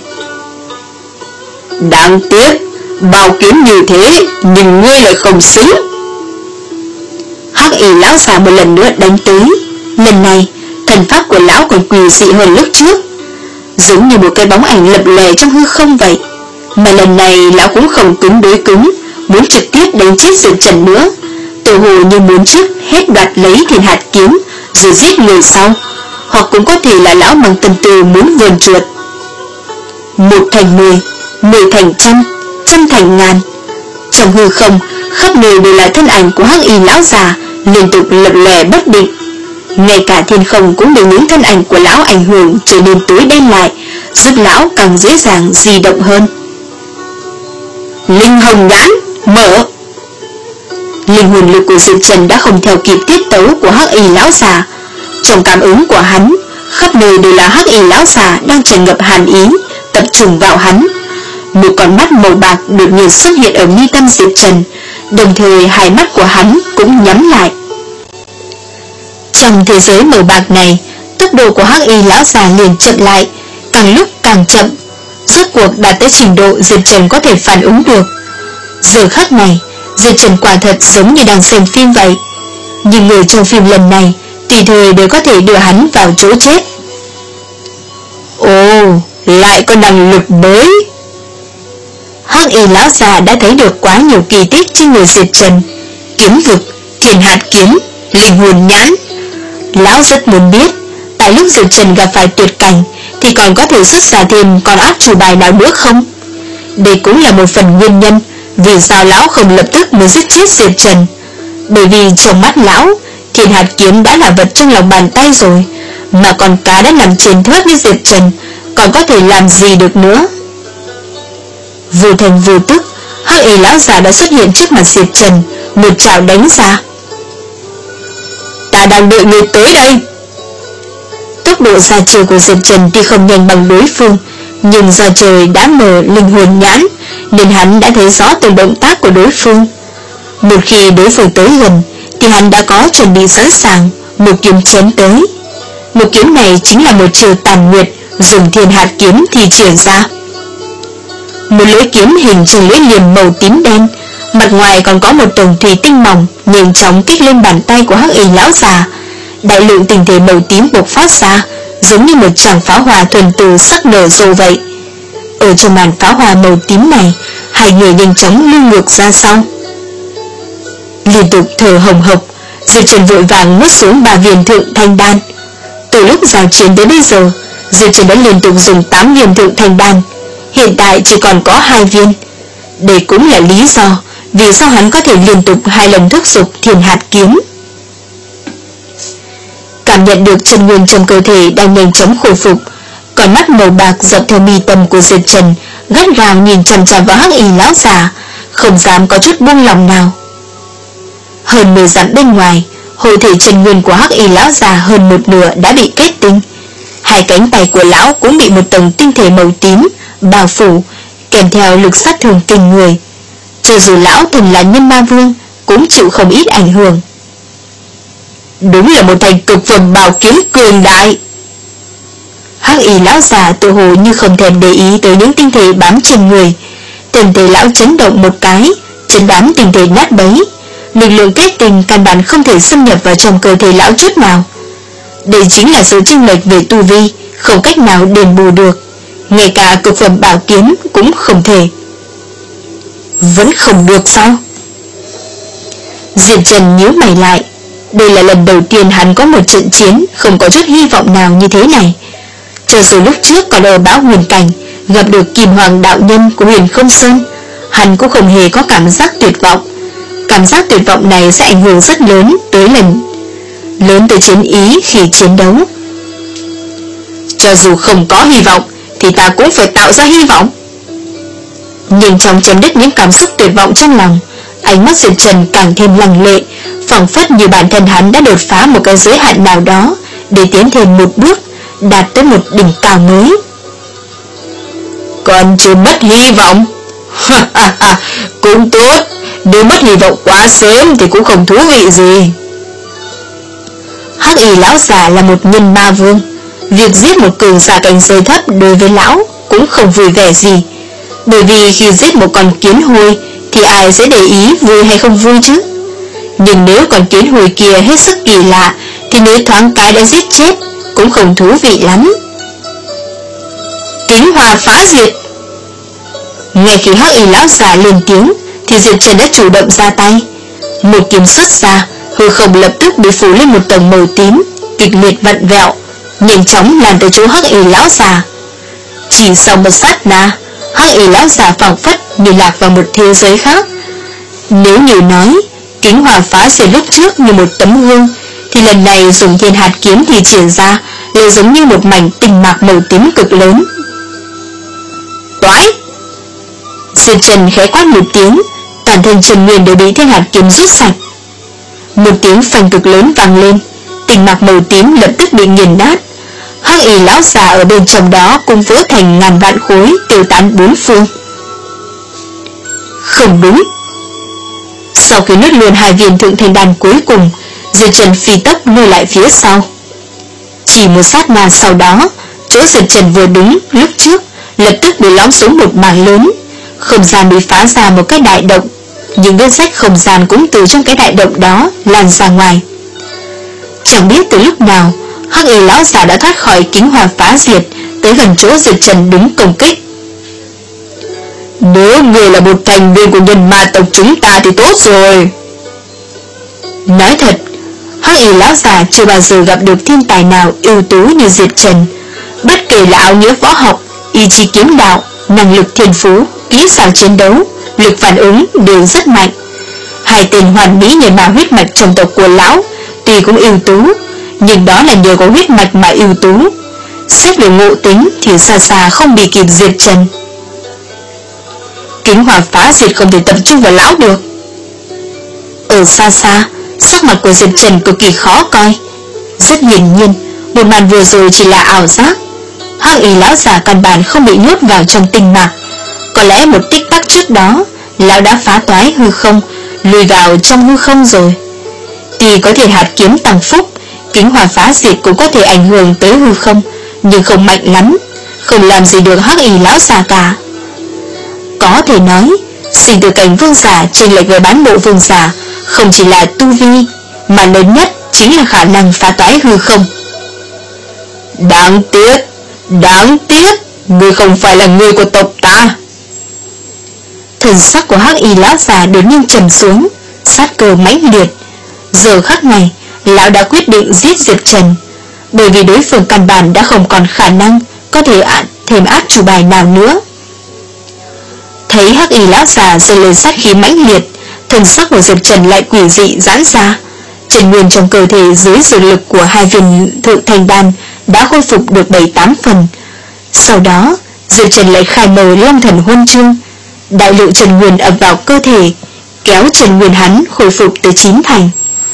Đáng tiếc, bảo kiếm như thế nhưng ngươi lại không xứng. Hắc Y lão già một lần nữa đánh tới. Lần này thần pháp của lão còn quỷ dị hơn lúc trước, giống như một cái bóng ảnh lập lòe trong hư không vậy. Mà lần này lão cũng không cứng đối cứng, muốn trực tiếp đánh chết Diệp Trần nữa, tự hồ như muốn trước hết đoạt lấy thiên hạt kiếm rồi giết người sau, hoặc cũng có thể là lão mang tâm tư muốn vườn chuột. Một thành mười, mười thành trăm, trăm thành ngàn. Trong hư không khắp nơi đều là thân ảnh của Hắc Y lão già liên tục lập lòe bất định. Ngay cả thiên không cũng bị những thân ảnh của lão ảnh hưởng trở nên tối đen lại, giúp lão càng dễ dàng di động hơn. Linh hồng nhãn mở. Linh hồn lực của Diệp Trần đã không theo kịp tiết tấu của Hắc Y lão già. Trong cảm ứng của hắn, khắp nơi đều là Hắc Y lão già đang tràn ngập hàn ý, tập trung vào hắn. Một con mắt màu bạc đột nhiên xuất hiện ở mi tâm Diệp Trần, đồng thời hai mắt của hắn cũng nhắm lại. Trong thế giới màu bạc này, tốc độ của Hắc Y lão già liền chậm lại, càng lúc càng chậm, rốt cuộc đạt tới trình độ Diệp Trần có thể phản ứng được. Giờ khắc này, Diệp Trần quả thật giống như đang xem phim vậy, nhưng người trong phim lần này tùy thời đều có thể đưa hắn vào chỗ chết. Ồ, lại có năng lực mới. Hắc Y lão già đã thấy được quá nhiều kỳ tích trên người Diệp Trần: kiếm vực, thiên hạt kiếm, linh hồn nhãn. Lão rất muốn biết, tại lúc Diệp Trần gặp phải tuyệt cảnh thì còn có thể xuất ra thêm con át chủ bài nào nữa không? Đây cũng là một phần nguyên nhân vì sao lão không lập tức muốn giết chết Diệp Trần. Bởi vì trong mắt lão, thiên hạt kiếm đã là vật trong lòng bàn tay rồi, mà con cá đã nằm trên thớt với Diệp Trần còn có thể làm gì được nữa. Vô thành vô tức, Hắc Y lão già đã xuất hiện trước mặt Diệp Trần, một chảo đánh ra. Ta đang đợi người tới đây. Tốc độ ra chiều của Diệp Trần thì không nhanh bằng đối phương, nhưng do trời đã mở linh hồn nhãn nên hắn đã thấy rõ từng động tác của đối phương. Một khi đối phương tới gần thì hắn đã có chuẩn bị sẵn sàng, một kiếm chém tới. Một kiếm này chính là một chiều tàn nguyệt dùng thiên hạt kiếm thì triển ra. Một lưỡi kiếm hình trùng lưỡi liềm màu tím đen, mặt ngoài còn có một tầng thủy tinh mỏng nhanh chóng kích lên bàn tay của Hắc Y lão già. Đại lượng tinh thể màu tím bộc phát ra, giống như một tràng pháo hoa thuần từ sắc nở rộ vậy. Ở trong màn pháo hoa màu tím này, hai người nhanh chóng lưu ngược ra sau. Liên tục thở hồng hộc, Diệp Trần vội vàng nuốt xuống ba viên thượng thanh đan. Từ lúc giao chiến tới bây giờ, Diệp Trần đã liên tục dùng tám viên thượng thanh đan, hiện tại chỉ còn có hai viên. Đây cũng là lý do vì sao hắn có thể liên tục hai lần thúc giục thiên hạt kiếm. Cảm nhận được chân nguyên trong cơ thể đang nhanh chóng khôi phục, con mắt màu bạc dọc theo mi tâm của Diệp Trần gắt gao nhìn chằm chằm vào Hắc Y lão già, không dám có chút buông lòng nào. Hơn mười dặm bên ngoài, hồi thể chân nguyên của Hắc Y lão già hơn một nửa đã bị kết tinh. Hai cánh tay của lão cũng bị một tầng tinh thể màu tím bao phủ, kèm theo lực sát thương kinh người. Cho dù lão từng là nhân ma vương cũng chịu không ít ảnh hưởng. Đúng là một thành cực phẩm bảo kiếm cường đại. Hắc Y lão già tự hồ như không thèm để ý tới những tinh thể bám trên người. Thân thể lão chấn động một cái, chân đám tinh thể nát bấy. Lực lượng kết tinh căn bản không thể xâm nhập vào trong cơ thể lão chút nào. Đây chính là sự chênh lệch về tu vi, không cách nào đền bù được. Ngay cả cực phẩm bảo kiếm cũng không thể. Vẫn không được sao? Diệp Trần nhíu mày lại. Đây là lần đầu tiên hắn có một trận chiến không có chút hy vọng nào như thế này. Cho dù lúc trước còn ở Bão Huyền Cảnh gặp được Kim Hoàng đạo nhân của Huyền Không Sơn, hắn cũng không hề có cảm giác tuyệt vọng. Cảm giác tuyệt vọng này sẽ ảnh hưởng rất lớn tới lần lớn tới chiến ý khi chiến đấu. Cho dù không có hy vọng thì ta cũng phải tạo ra hy vọng. Nhưng trong chấm đứt những cảm xúc tuyệt vọng trong lòng, ánh mắt Diệp Trần càng thêm lăng lệ, phảng phất như bản thân hắn đã đột phá một cái giới hạn nào đó để tiến thêm một bước, đạt tới một đỉnh cao mới. Còn chưa mất hy vọng? Cũng tốt, nếu mất hy vọng quá sớm thì cũng không thú vị gì. Hắc Y lão già là một nhân ma vương, việc giết một cường giả cảnh giới thấp đối với lão cũng không vui vẻ gì, bởi vì khi giết một con kiến hôi thì ai sẽ để ý vui hay không vui chứ. Nhưng nếu con kiến hôi kia hết sức kỳ lạ thì nếu thoáng cái đã giết chết cũng không thú vị lắm. Kính Hòa phá diệt. Ngay khi Hắc Y lão già lên tiếng thì Diệp Trần đã chủ động ra tay. Một kiếm xuất ra, hư không lập tức bị phủ lên một tầng màu tím, kịch liệt vặn vẹo, nhanh chóng lan tới chỗ Hắc Y lão già. Chỉ sau một sát na, Hắc Y lão già phảng phất như lạc vào một thế giới khác. Nếu như nói kính hòa phá diệt lúc trước như một tấm gương, thì lần này dùng thiên hạt kiếm thì triển ra lại giống như một mảnh tinh mạc màu tím cực lớn. Toái! Diệp Trần khẽ quát một tiếng, toàn thân Trần Nguyên đều bị thiên hạt kiếm rút sạch. Một tiếng phanh cực lớn vang lên, tinh mạc màu tím lập tức bị nghiền nát. Hắc Y lão già ở bên trong đó cũng vỡ thành ngàn vạn khối, tiêu tán bốn phương. Không đúng. Sau khi nuốt luôn hai viên thượng thành đan cuối cùng, Diệp Trần phi tốc lùi lại phía sau. Chỉ một sát na sau đó, chỗ Diệp Trần vừa đứng lúc trước lập tức bị lõm xuống một mảng lớn, không gian bị phá ra một cái đại động, những vết rách không gian cũng từ trong cái đại động đó lan ra ngoài. Chẳng biết từ lúc nào, Hắc Y lão già đã thoát khỏi kính hòa phá diệt, tới gần chỗ Diệp Trần đứng công kích. Nếu người là một thành viên của nhân ma tộc chúng ta thì tốt rồi. Nói thật, Hắc Y lão già chưa bao giờ gặp được thiên tài nào ưu tú như Diệp Trần. Bất kể là áo nghĩa võ học, ý chí kiếm đạo, năng lực thiên phú, kỹ xảo chiến đấu, lực phản ứng đều rất mạnh. Hai tên hoàn mỹ nhân ma huyết mạch trong tộc của lão tuy cũng ưu tú, nhưng đó là nhờ có huyết mạch mà ưu tú. Xét về ngộ tính thì xa xa không bị kịp Diệp Trần. Kính hòa phá diệt không thể tập trung vào lão được. Ở xa xa, sắc mặt của Diệp Trần cực kỳ khó coi. Rất hiển nhiên, một màn vừa rồi chỉ là ảo giác. Hắc Y lão già căn bản không bị nhốt vào trong tinh mạc. Có lẽ một tích tắc trước đó, lão đã phá toái hư không, lùi vào trong hư không rồi. Tuy có thể hạt kiếm tăng phúc, kính hòa phá diệt cũng có thể ảnh hưởng tới hư không, nhưng không mạnh lắm, không làm gì được Hắc Y lão già cả. Có thể nói, sinh tử cảnh vương giả chênh lệch với bán bộ vương giả không chỉ là tu vi, mà lớn nhất chính là khả năng phá toái hư không. Đáng tiếc, đáng tiếc, ngươi không phải là người của tộc ta. Thần sắc của Hắc Y lão già đột nhiên trầm xuống, sát cơ mãnh liệt. Giờ khắc này, lão đã quyết định giết Diệp Trần, bởi vì đối phương căn bản đã không còn khả năng có thể át, thêm át chủ bài nào nữa. Thấy Hắc Y lão già dâng lên sát khí mãnh liệt, thần sắc của Diệp Trần lại quỷ dị giãn ra. Trần nguyên trong cơ thể dưới dược lực của hai viên thượng thành đan đã khôi phục được bảy tám phần. Sau đó, Diệp Trần lại khai mở Long Thần Huân Chương, đại lượng Trần nguyên ập vào cơ thể, kéo Trần nguyên hắn khôi phục tới chín thành.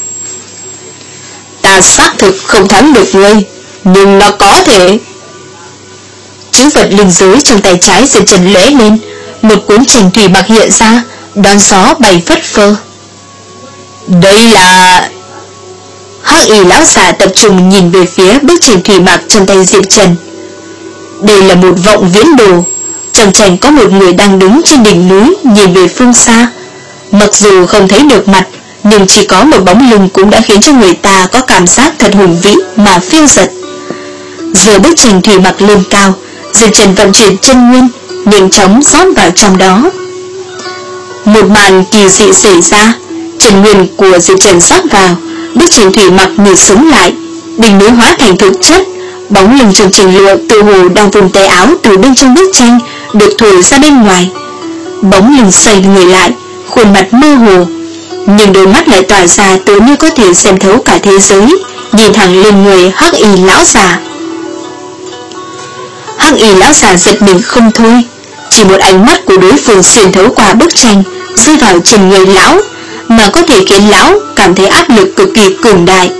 Ta xác thực không thắng được ngươi, nhưng nó có thể. Chữ vật linh giới trong tay trái Diệp Trần lóe lên, một cuốn tranh thủy bạc hiện ra, đón gió bay phất phơ. Đây là... Hắc Y lão già tập trung nhìn về phía bức tranh thủy bạc trong tay Diệp Trần. Đây là một vọng viễn đồ. Trong tranh có một người đang đứng trên đỉnh núi nhìn về phương xa. Mặc dù không thấy được mặt, nhưng chỉ có một bóng lưng cũng đã khiến cho người ta có cảm giác thật hùng vĩ mà phiêu dật. Giờ bức tranh thủy bạc lên cao, Diệp Trần vận chuyển chân nguyên, nhanh chóng rót vào trong đó. Một màn kỳ dị xảy ra, chân nguyên của Diệp Trần rót vào, bức tranh thủy mặc như sống lại, đỉnh núi hóa thành thực chất, bóng lưng trong trình lụa tự hồ đang vùng tay áo từ bên trong bức tranh được thổi ra bên ngoài. Bóng lưng xoay người lại, khuôn mặt mơ hồ, nhưng đôi mắt lại tỏa ra tự như có thể xem thấu cả thế giới, nhìn thẳng lên người Hắc Y lão già. Hắc y lão già giật mình không thôi. Chỉ một ánh mắt của đối phương xuyên thấu qua bức tranh rơi vào trên người lão mà có thể khiến lão cảm thấy áp lực cực kỳ cường đại.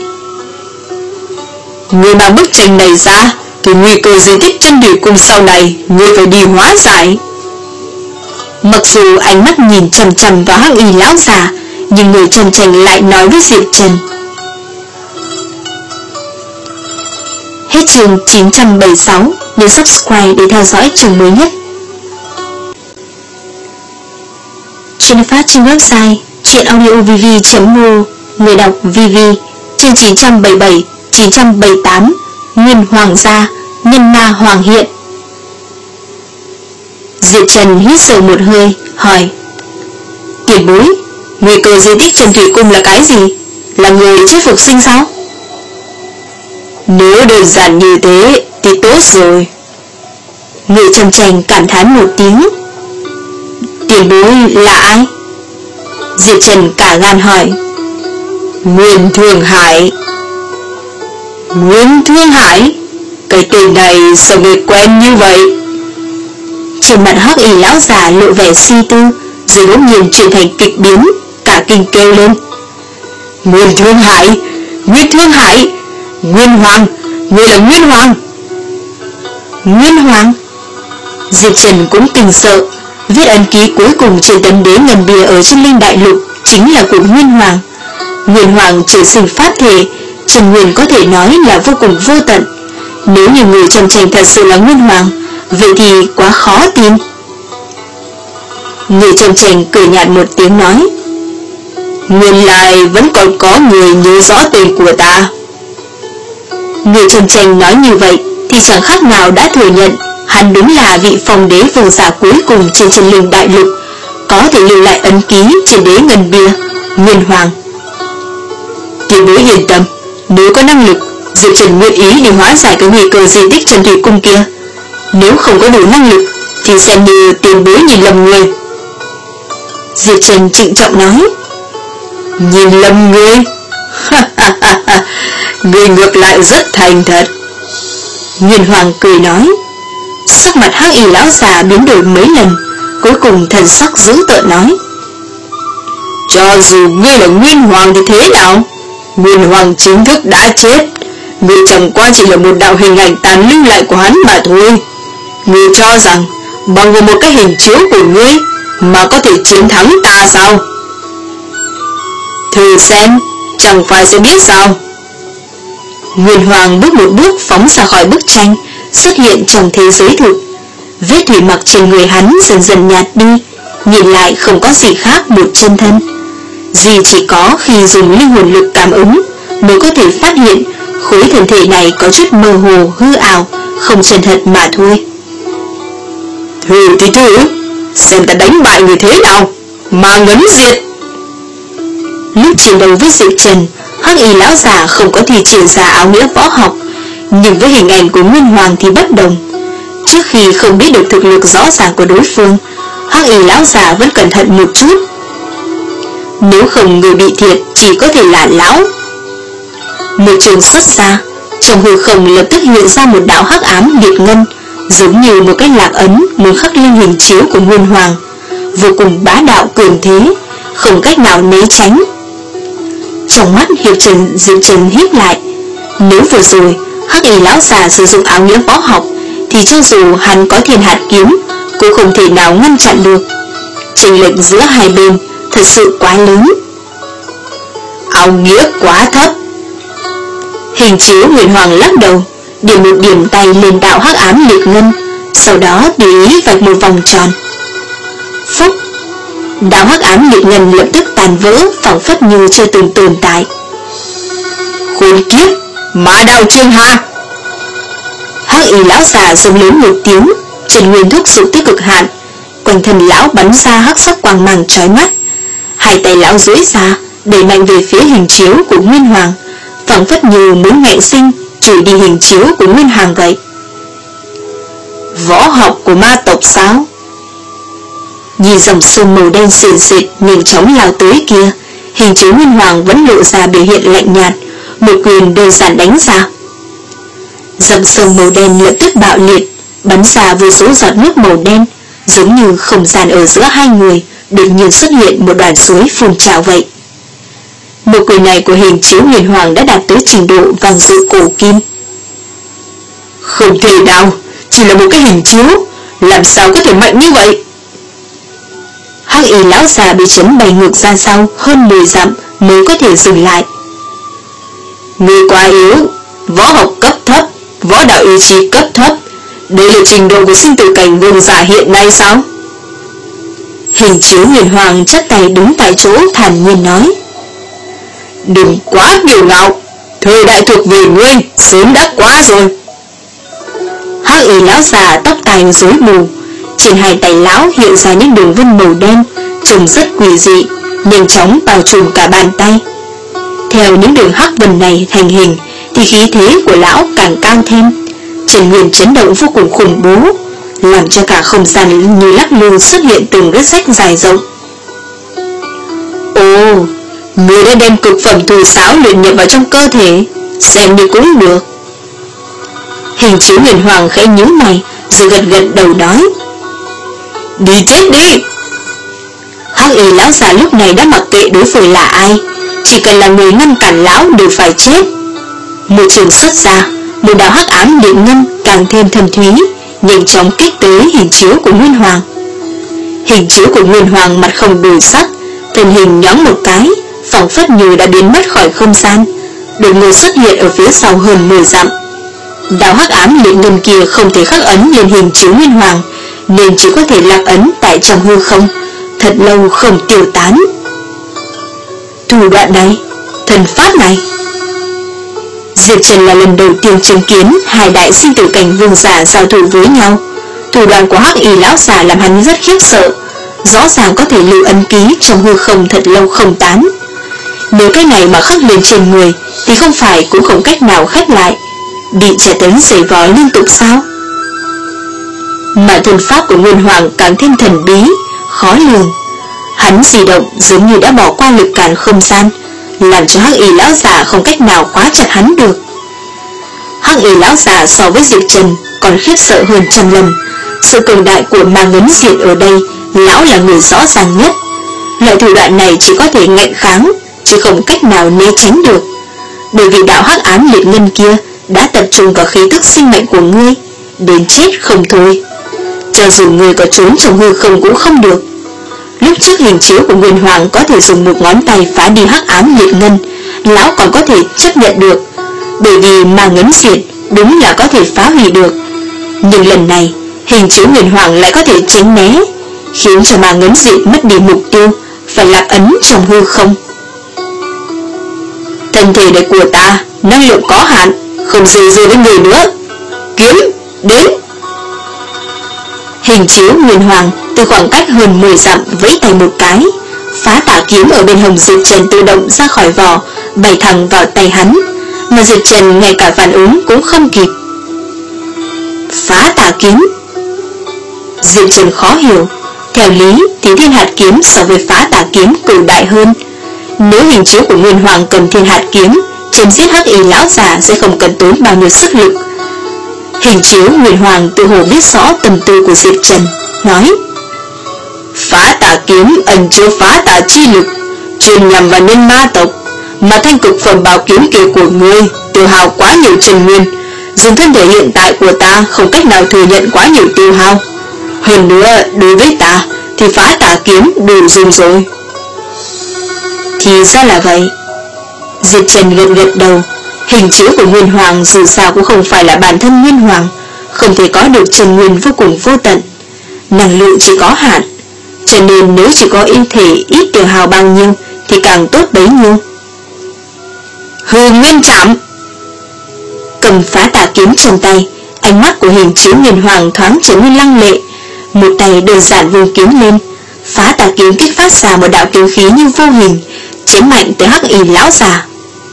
Người mang bức tranh này ra thì nguy cơ di tích Chân Thủy Cung sau này người phải đi hóa giải. Mặc dù ánh mắt nhìn chằm chằm vào hắc y lão già, nhưng người trong tranh lại nói với Diệp Trần. Hết chương chín trăm bảy mươi sáu. Nhớ subscribe để theo dõi chương mới nhất. Chuyện phát trên website chuyenaudiovv chấm mô. Người đọc vê vê. Chương chín trăm bảy mươi bảy, chín trăm bảy mươi tám. Nguyên Hoàng gia, nhân ma hoàng hiện. Diệp Trần hít sâu một hơi, hỏi: Tiền bối, nguy cơ di tích Chân Thủy Cung là cái gì? Là người chết phục sinh sao? Nếu đơn giản như thế thì tốt rồi. Người trong tranh cảm thán một tiếng. Tiền bối là ai? Diệp Trần cả gan hỏi. Nguyên Thương Hải. Nguyên Thương Hải? Cái tên này sao nghe quen như vậy? Trên mặt hắc y lão già lộ vẻ suy tư, rồi bỗng nhiên chuyển thành kịch biến, cả kinh kêu lên. Nguyên Thương Hải, Nguyên Thương Hải, Nguyên Hoàng, người là Nguyên Hoàng. Nguyên Hoàng? Diệp Trần cũng kinh sợ. Viết ấn ký cuối cùng trên tấm đế ngân bia ở trên Linh Đại Lục chính là của Nguyên Hoàng. Nguyên Hoàng trở sinh pháp thể, Trần Nguyên có thể nói là vô cùng vô tận. Nếu như người trong tranh thật sự là Nguyên Hoàng, vậy thì quá khó tin. Người trong tranh cười nhạt một tiếng nói: Nguyên lai vẫn còn có người nhớ rõ tên của ta. Người trong tranh nói như vậy thì chẳng khác nào đã thừa nhận hắn đúng là vị phong đế vương giả cuối cùng trên chân Linh Đại Lục, có thể lưu lại ấn ký trên đế ngân bia, Nguyên Hoàng. Tiền bối yên tâm, nếu có năng lực, Diệp Trần nguyện ý đi hóa giải cái nguy cơ di tích Chân Thủy Cung kia. Nếu không có đủ năng lực thì xem như tiền bối nhìn lầm người. Diệp Trần trịnh trọng nói. Nhìn lầm người? Người ngược lại rất thành thật. Nguyên Hoàng cười nói. Sắc mặt hắc y lão già biến đổi mấy lần, cuối cùng thần sắc dữ tợn nói: Cho dù ngươi là Nguyên Hoàng thì thế nào? Nguyên Hoàng chính thức đã chết, ngươi chẳng qua chỉ là một đạo hình ảnh tàn lưu lại của hắn mà thôi. Ngươi cho rằng bằng vào một cái hình chiếu của ngươi mà có thể chiến thắng ta sao? Thử xem, chẳng phải sẽ biết sao? Nguyên Hoàng bước một bước phóng ra khỏi bức tranh, xuất hiện trong thế giới thực. Vết thủy mặc trên người hắn dần dần nhạt đi, nhìn lại không có gì khác một chân thân. Duy chỉ có khi dùng linh hồn lực cảm ứng mới có thể phát hiện khối thân thể này có chút mơ hồ hư ảo, không chân thật mà thôi. Thử thì thử, xem ta đánh bại người thế nào mà ngấn diệt. Lúc chiến đấu với Diệp Trần, hắc y lão già không có thi triển ra áo nghĩa võ học, nhưng với hình ảnh của Nguyên Hoàng thì bất đồng. Trước khi không biết được thực lực rõ ràng của đối phương, hắc y lão già vẫn cẩn thận một chút. Nếu không người bị thiệt chỉ có thể là lão. Một trường xuất ra, trong hư không lập tức hiện ra một đạo hắc ám liệt ngân, giống như một cái lạc ấn muốn khắc lên hình chiếu của Nguyên Hoàng, vô cùng bá đạo cường thế, không cách nào né tránh. Trong mắt Hiệp Trần Diệp Trần híp lại. Nếu vừa rồi hắc y lão già sử dụng áo nghĩa võ học thì cho dù hắn có thiên hạt kiếm cũng không thể nào ngăn chặn được. Chênh lệch giữa hai bên thật sự quá lớn. Áo nghĩa quá thấp. Hình chiếu Nguyên Hoàng lắc đầu, điểm một điểm tay lên đạo hắc ám liệt ngân, sau đó tùy ý vạch một vòng tròn. Phúc! Đạo hắc ám liệt ngân lập tức tàn vỡ, phảng phất như chưa từng tồn tại. Khốn kiếp! Mã đạo Trương Hà! Hắc y lão già giống lớn một tiếng, Trần Nguyên thúc giục tới cực hạn, quanh thân lão bắn ra hắc sắc quang mang chói mắt. Hai tay lão duỗi ra, đẩy mạnh về phía hình chiếu của Nguyên Hoàng, phảng phất như muốn ngạnh sinh chửi đi hình chiếu của Nguyên Hoàng vậy. Võ học của ma tộc sao? Nhìn dòng sông màu đen sền sệt nhanh chóng lao tới kia, hình chiếu Nguyên Hoàng vẫn lộ ra biểu hiện lạnh nhạt, một quyền đơn giản đánh ra. Dòng sông màu đen lập tức bạo liệt, bắn ra vô số giọt nước màu đen, giống như không gian ở giữa hai người đột nhiên xuất hiện một đoàn suối phun trào vậy. Một quyền này của Hình Chiếu Huyền Hoàng đã đạt tới trình độ vàng dự cổ kim. Không thể nào, chỉ là một cái hình chiếu, làm sao có thể mạnh như vậy? Hắc Y lão già bị chấn bay ngược ra sau hơn mười dặm mới có thể dừng lại. Người quá yếu, võ học cấp thấp, võ đạo ý chí cấp thấp, đây là trình độ của sinh tử cảnh vương giả hiện nay sao? Hình Chiếu Huyền Hoàng chắp tay đứng tại chỗ thản nhiên nói. Đừng quá kiêu ngạo, thời đại thuộc về ngươi sớm đã qua rồi. Hắc Y lão già tóc tai rối bù, trên hai tay lão hiện ra những đường vân màu đen, trông rất quỷ dị, nhanh chóng bao trùm cả bàn tay. Theo những đường hắc vân này thành hình, thì khí thế của lão càng cao thêm, Trần Nguyên chấn động vô cùng khủng bố, làm cho cả không gian như lắc lư xuất hiện từng vết rách dài rộng. Ồ, người đã đem cực phẩm thù sáo luyện nhập vào trong cơ thể, xem như cũng được. Hình Chiếu Huyền Hoàng khẽ nhíu mày, rồi gật gật đầu nói. Đi chết đi! Hắc Y lão già lúc này đã mặc kệ đối phương là ai, chỉ cần là người ngăn cản lão đều phải chết. Một trường xuất ra, một đạo hắc ám điện ngân càng thêm thâm thúy, nhanh chóng kích tới hình chiếu của Nguyên Hoàng. Hình chiếu của Nguyên Hoàng mặt không đổi sắc, thân hình nhoáng một cái, phảng phất như đã biến mất khỏi không gian, đột ngột xuất hiện ở phía sau hơn mười dặm. Đạo hắc ám điện ngân kia không thể khắc ấn lên hình chiếu Nguyên Hoàng, nên chỉ có thể lạc ấn tại trong hư không, thật lâu không tiêu tán. Thủ đoạn này, thần pháp này, Diệp Trần là lần đầu tiên chứng kiến hai đại sinh tử cảnh vương giả giao thủ với nhau. Thủ đoạn của Hắc Y lão giả làm hắn rất khiếp sợ, rõ ràng có thể lưu ấn ký trong hư không thật lâu không tán. Nếu cái này mà khắc lên trên người thì không phải cũng không cách nào khép lại, bị trả tấn giày vò liên tục sao? Mà thần pháp của Nguyên Hoàng càng thêm thần bí, khó lường. Hắn di động giống như đã bỏ qua lực cản không gian, làm cho Hắc Y lão giả không cách nào khóa chặt hắn được. Hắc Y lão giả so với Diệp Trần còn khiếp sợ hơn trăm lần. Sự cường đại của ma ngấn diệt ở đây, lão là người rõ ràng nhất. Loại thủ đoạn này chỉ có thể ngạnh kháng, chứ không cách nào né tránh được. Bởi vì đạo hắc ám liệt ngân kia đã tập trung vào khí tức sinh mệnh của ngươi, đến chết không thôi. Cho dù ngươi có trốn trong hư không cũng không được. Lúc trước hình chiếu của Nguyên Hoàng có thể dùng một ngón tay phá đi hắc ám liệt ngân, lão còn có thể chấp nhận được, bởi vì ma ngấn diệt đúng là có thể phá hủy được. Nhưng lần này hình chiếu Nguyên Hoàng lại có thể tránh né, khiến cho ma ngấn diệt mất đi mục tiêu, phải lạc ấn trong hư không. Thân thể này của ta năng lượng có hạn, không dư dư với người nữa. Kiếm đến! Hình chiếu Nguyên Hoàng từ khoảng cách hơn mười dặm vẫy tay một cái, phá tả kiếm ở bên hông Diệp Trần tự động ra khỏi vỏ, bay thẳng vào tay hắn, mà Diệp Trần ngay cả phản ứng cũng không kịp. Phá tả kiếm? Diệp Trần khó hiểu. Theo lý thì thiên hạt kiếm so với phá tả kiếm cường đại hơn. Nếu hình chiếu của Nguyên Hoàng cầm thiên hạt kiếm, chém giết Hắc Y lão già sẽ không cần tốn bao nhiêu sức lực. Hình chiếu Nguyên Hoàng tự hồ biết rõ tâm tư của Diệp Trần, nói: Phá tả kiếm ẩn chứa phá tả chi lực, chuyên nhằm vào nhân ma tộc, mà thanh cực phẩm bảo kiếm kia của ngươi tiêu hao quá nhiều chân nguyên, dùng thân thể hiện tại của ta không cách nào thừa nhận quá nhiều tiêu hao. Hơn nữa đối với ta thì phá tả kiếm đủ dùng rồi. Thì ra là vậy. Diệp Trần gật gật đầu. Hình chiếu của Nguyên Hoàng dù sao cũng không phải là bản thân Nguyên Hoàng, không thể có được chân nguyên vô cùng vô tận, năng lượng chỉ có hạn, cho nên nếu chỉ có yêu thể ít tiêu hao bao nhiêu thì càng tốt bấy nhiêu. Hư Nguyên Trảm! Cầm phá tả kiếm trong tay, ánh mắt của hình chiếu Nguyên Hoàng thoáng trở nên lăng lệ, một tay đơn giản vung kiếm lên, phá tả kiếm kích phát ra một đạo kiếm khí như vô hình, chém mạnh tới Hắc Y lão già.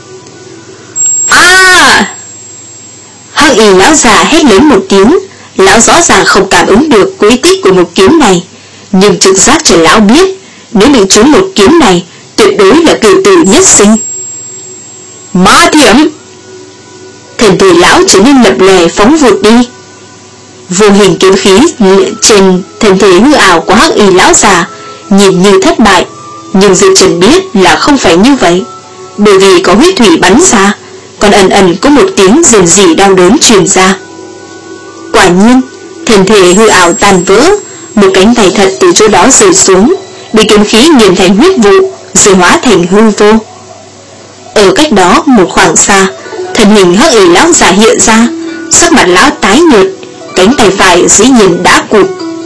À! Hắc Y lão già hét lớn một tiếng. Lão rõ ràng không cảm ứng được quy tích của một kiếm này, nhưng trực giác cho lão biết, nếu bị trúng một kiếm này tuyệt đối là cửu tử nhất sinh. Ma thiểm! Thần thể lão trở nên lập lè phóng vụt đi. Vô hình kiếm khí trên thân thể hư ảo của Hắc Y lão già nhìn như thất bại, nhưng Diệp Trần biết là không phải như vậy, bởi vì có huyết thủy bắn ra, còn ẩn ẩn có một tiếng rền rỉ đau đớn truyền ra. Quả nhiên, thân thể hư ảo tan vỡ, một cánh tay thật từ chỗ đó rơi xuống, bị kiếm khí nghiền thành huyết vụ, rồi hóa thành hư vô. Ở cách đó một khoảng xa, thân hình Hắc Y lão già hiện ra, sắc mặt lão tái nhợt, cánh tay phải dĩ nhiên đã cụt.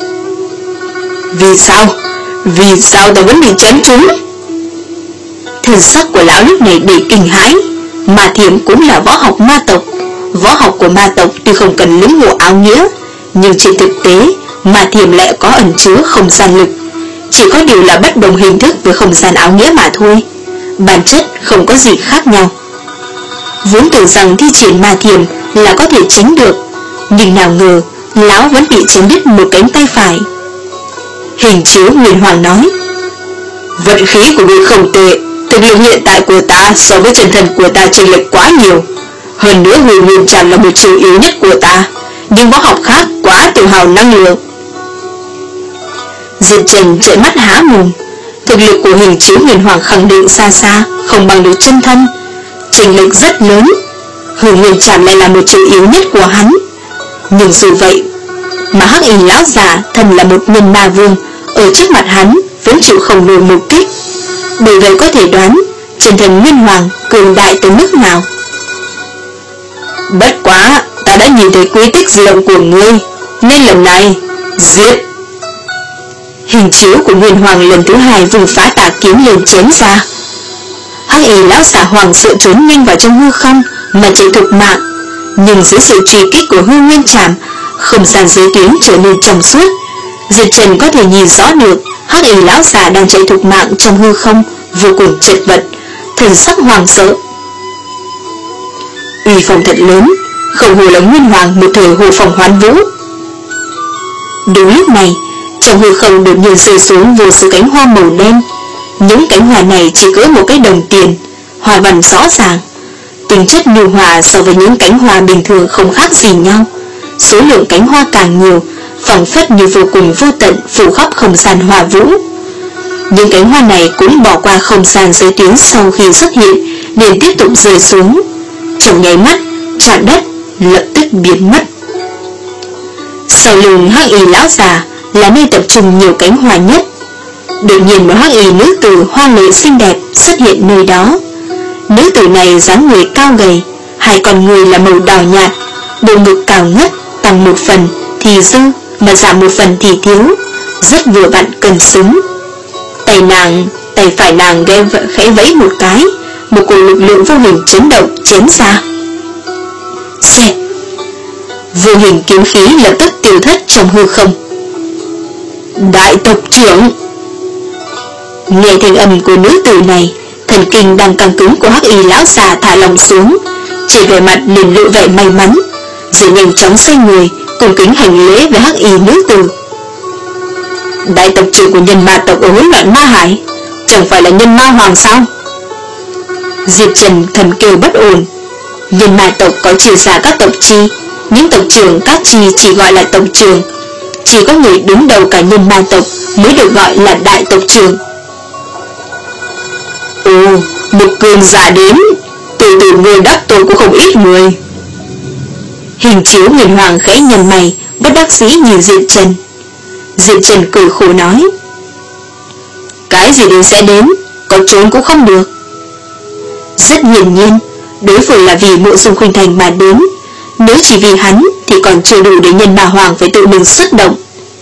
Vì sao? Vì sao ta vẫn bị chém trúng? Thần sắc của lão lúc này đầy kinh hãi. Ma thiểm cũng là võ học ma tộc. Võ học của ma tộc tuy không cần lĩnh ngộ áo nghĩa, nhưng trên thực tế ma thiểm lại có ẩn chứa không gian lực, chỉ có điều là bất đồng hình thức với không gian áo nghĩa mà thôi, bản chất không có gì khác nhau. Vốn tưởng rằng thi triển ma thiểm là có thể tránh được, nhưng nào ngờ lão vẫn bị chém đứt một cánh tay phải. Hình chiếu Nguyên Hoàng nói: vận khí của ngươi không tệ, thực lực hiện tại của ta so với chân thần của ta chênh lệch quá nhiều. Hơn nữa Huyền Nguyên Trảm là một chiêu yếu nhất của ta, nhưng võ học khác quá tự hào năng lượng. Diệp Trần trợn mắt há mồm. Thực lực của hình chiếu Nguyên Hoàng khẳng định xa xa không bằng được chân thân, chênh lệch rất lớn. Huyền Nguyên Trảm lại là một chiêu yếu nhất của hắn. Nhưng dù vậy mà Hắc Y lão già thân là một nhân ma vương, ở trước mặt hắn vẫn chịu không nổi một kích. Bởi vậy có thể đoán chân thần Nguyên Hoàng cường đại tới mức nào. Bất quá ta đã nhìn thấy quy tích di động của ngươi, nên lần này giết. Hình chiếu của Nguyên Hoàng lần thứ hai vùng phá tà kiếm lên chém ra. Hắc Y lão già hoàng sợ trốn nhanh vào trong hư không mà chạy thục mạng, nhưng dưới sự truy kích của Hư Nguyên Trảm, không gian giới tuyến trở nên trong suốt. Diệp Trần có thể nhìn rõ được Hắc Y lão già đang chạy thục mạng trong hư không, vô cùng chật vật, thần sắc hoàng sợ. Uy phong thật lớn, không hồ là Nguyên Hoàng một thời hồ phong hoán vũ. Đúng lúc này, trong hư không đột nhiên rơi xuống vô số cánh hoa màu đen. Những cánh hoa này chỉ cỡ một cái đồng tiền, hoa văn rõ ràng, tính chất nhu hòa so với những cánh hoa bình thường không khác gì nhau. Số lượng cánh hoa càng nhiều, phảng phất như vô cùng vô tận phủ khắp không gian hoa vũ. Những cánh hoa này cũng bỏ qua không gian giới tuyến sau khi xuất hiện, liền tiếp tục rơi xuống. Trong nháy mắt, chạm đất lập tức biến mất. Sau lưng Hắc Y lão già là nơi tập trung nhiều cánh hoa nhất. Đột nhiên một Hắc Y nữ tử hoa lệ xinh đẹp xuất hiện nơi đó. Nữ tử này dáng người cao gầy, hai con người là màu đỏ nhạt, bộ ngực cao ngất, tăng một phần thì dư mà giảm một phần thì thiếu, rất vừa vặn cân xứng. Tay nàng, tay phải nàng ghé khẽ vẫy một cái, một cổ lực lượng vô hình chấn động chém ra. Xẹt! Vô hình kiếm khí lập tức tiêu thất trong hư không. Đại tộc trưởng! Nghe thanh âm của nữ tử này, thần kinh đang căng cứng của Hắc Y lão già thả lòng xuống, trên vẻ mặt liền lộ vẻ may mắn, rồi nhanh chóng xoay người cùng kính hành lễ với Hắc Y nữ tử. Đại tộc trưởng của nhân ma tộc ở hỗn loạn ma hải, chẳng phải là nhân ma hoàng sao? Diệp Trần thầm kêu bất ổn. Nhân ma tộc có chia ra các tộc chi, những tộc trưởng các chi chỉ gọi là tộc trưởng, chỉ có người đứng đầu cả nhân ma tộc mới được gọi là đại tộc trưởng. Ồ, một cường giả đến, từ từ người đắc tội cũng không ít người. Hình chiếu Nguyên Hoàng khẽ nhăn mày, bất đắc dĩ nhìn Diệp Trần. Diệp Trần cười khổ nói: cái gì đến sẽ đến, có trốn cũng không được. Rất hiển nhiên, đối phương là vì Mộ Dung Khuynh Thành mà đến. Nếu chỉ vì hắn thì còn chưa đủ để nhân ma hoàng phải tự mình xuất động.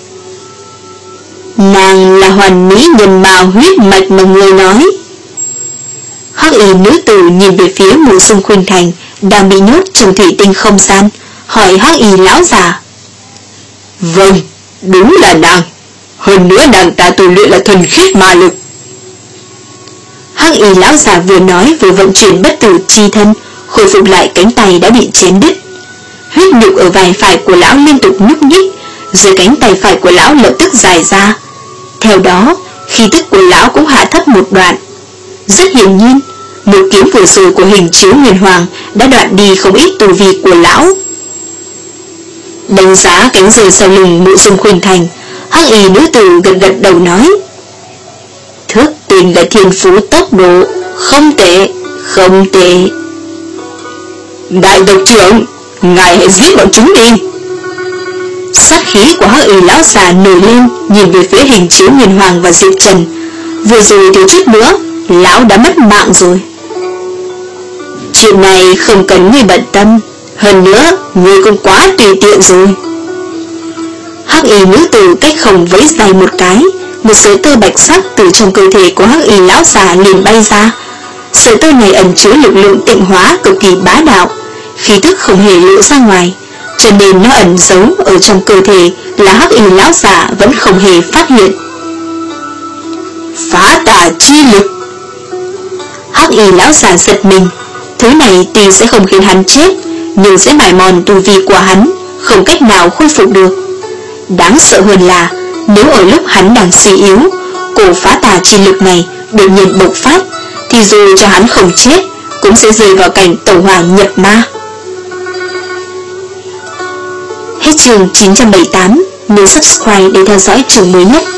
Nàng là hoàn mỹ nhân ma huyết mạch mà người nói. Hắc Y nữ tử nhìn về phía Mộ Dung Khuynh Thành đang bị nhốt trong thủy tinh không gian, hỏi Hắc Y lão già. Vâng, đúng là nàng. Hơn nữa nàng ta tu luyện là thuần khiết ma lực. Hắc Y lão già vừa nói vừa vận chuyển bất tử chi thân, khôi phục lại cánh tay đã bị chém đứt. Huyết nhục ở vai phải của lão liên tục nhúc nhích, dưới cánh tay phải của lão lập tức dài ra. Theo đó, khí tức của lão cũng hạ thấp một đoạn. Rất hiển nhiên, một kiếm vừa rồi của hình chiếu Nguyên Hoàng đã đoạn đi không ít tu vi của lão. Đánh giá cánh rời sau lưng Mộ Dung Khuynh Thành, hắc y nữ tử gật gật đầu nói: Thức tình là thiên phú tốc độ, không tệ, không tệ. Đại tộc trưởng, ngài hãy giết bọn chúng đi. Sát khí của hắc y lão già nổi lên, nhìn về phía Hình Chiếu Nguyên Hoàng và Diệp Trần. Vừa rồi thiếu chút nữa, lão đã mất mạng rồi. Chuyện này không cần ngươi bận tâm, hơn nữa, ngươi cũng quá tùy tiện rồi. Hắc y nữ tử cách không vẫy tay một cái, một sợi tơ bạch sắc từ trong cơ thể của hắc y lão già liền bay ra. Sợi tơ này ẩn chứa lực lượng tịnh hóa cực kỳ bá đạo, khí thức không hề lộ ra ngoài, cho nên nó ẩn giấu ở trong cơ thể là hắc y lão già vẫn không hề phát hiện. Phá tà chi lực. Hắc y lão già giật mình, thứ này tuy sẽ không khiến hắn chết, nhưng sẽ mài mòn tu vi của hắn, không cách nào khôi phục được. Đáng sợ hơn là nếu ở lúc hắn đang suy yếu, cổ phá tà chi lực này đột nhiên bộc phát, thì dù cho hắn không chết cũng sẽ rơi vào cảnh tẩu hỏa nhập ma. Hết chương chín trăm bảy mươi tám. Nhớ subscribe để theo dõi chương mới nhất.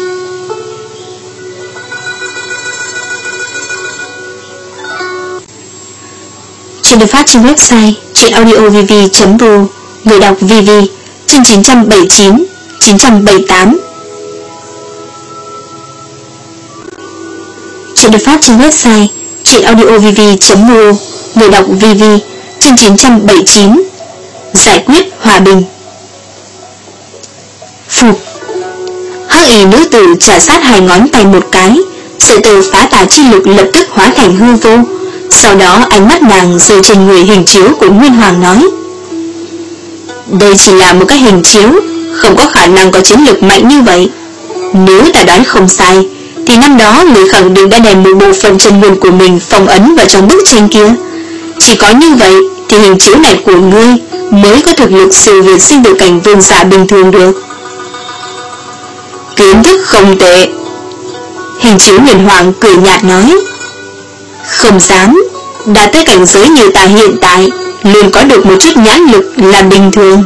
Chuyện được phát trên website truyện audio v v chấm r o. Người đọc vv. Chương chín trăm bảy mươi chín, chín trăm bảy mươi tám. Chuyện được phát trên website truyện audio v v chấm r o. Người đọc vv. Chương chín trăm bảy mươi chín. Giải quyết hòa bình. Phục. Hắc y nữ tử trả sát hai ngón tay một cái, sợi tơ phá tà chi lực lập tức hóa thành hư vô. Sau đó ánh mắt nàng rơi trên người Hình Chiếu của Nguyên Hoàng nói: Đây chỉ là một cái hình chiếu, không có khả năng có chiến lược mạnh như vậy. Nếu ta đoán không sai, thì năm đó người khẳng định đã đem một bộ phận chân nguyên của mình phong ấn vào trong bức tranh kia. Chỉ có như vậy thì hình chiếu này của ngươi mới có thực lực siêu việt sinh tử cảnh vương giả bình thường được. Kiến thức không tệ. Hình Chiếu Nguyên Hoàng cười nhạt nói: Không dám, đã tới cảnh giới như ta hiện tại, luôn có được một chút nhãn lực là bình thường.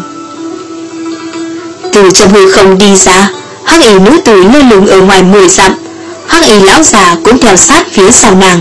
Từ trong hư không đi ra, hắc y nữ tử lơ lửng ở ngoài mười dặm, hắc y lão già cũng theo sát phía sau nàng.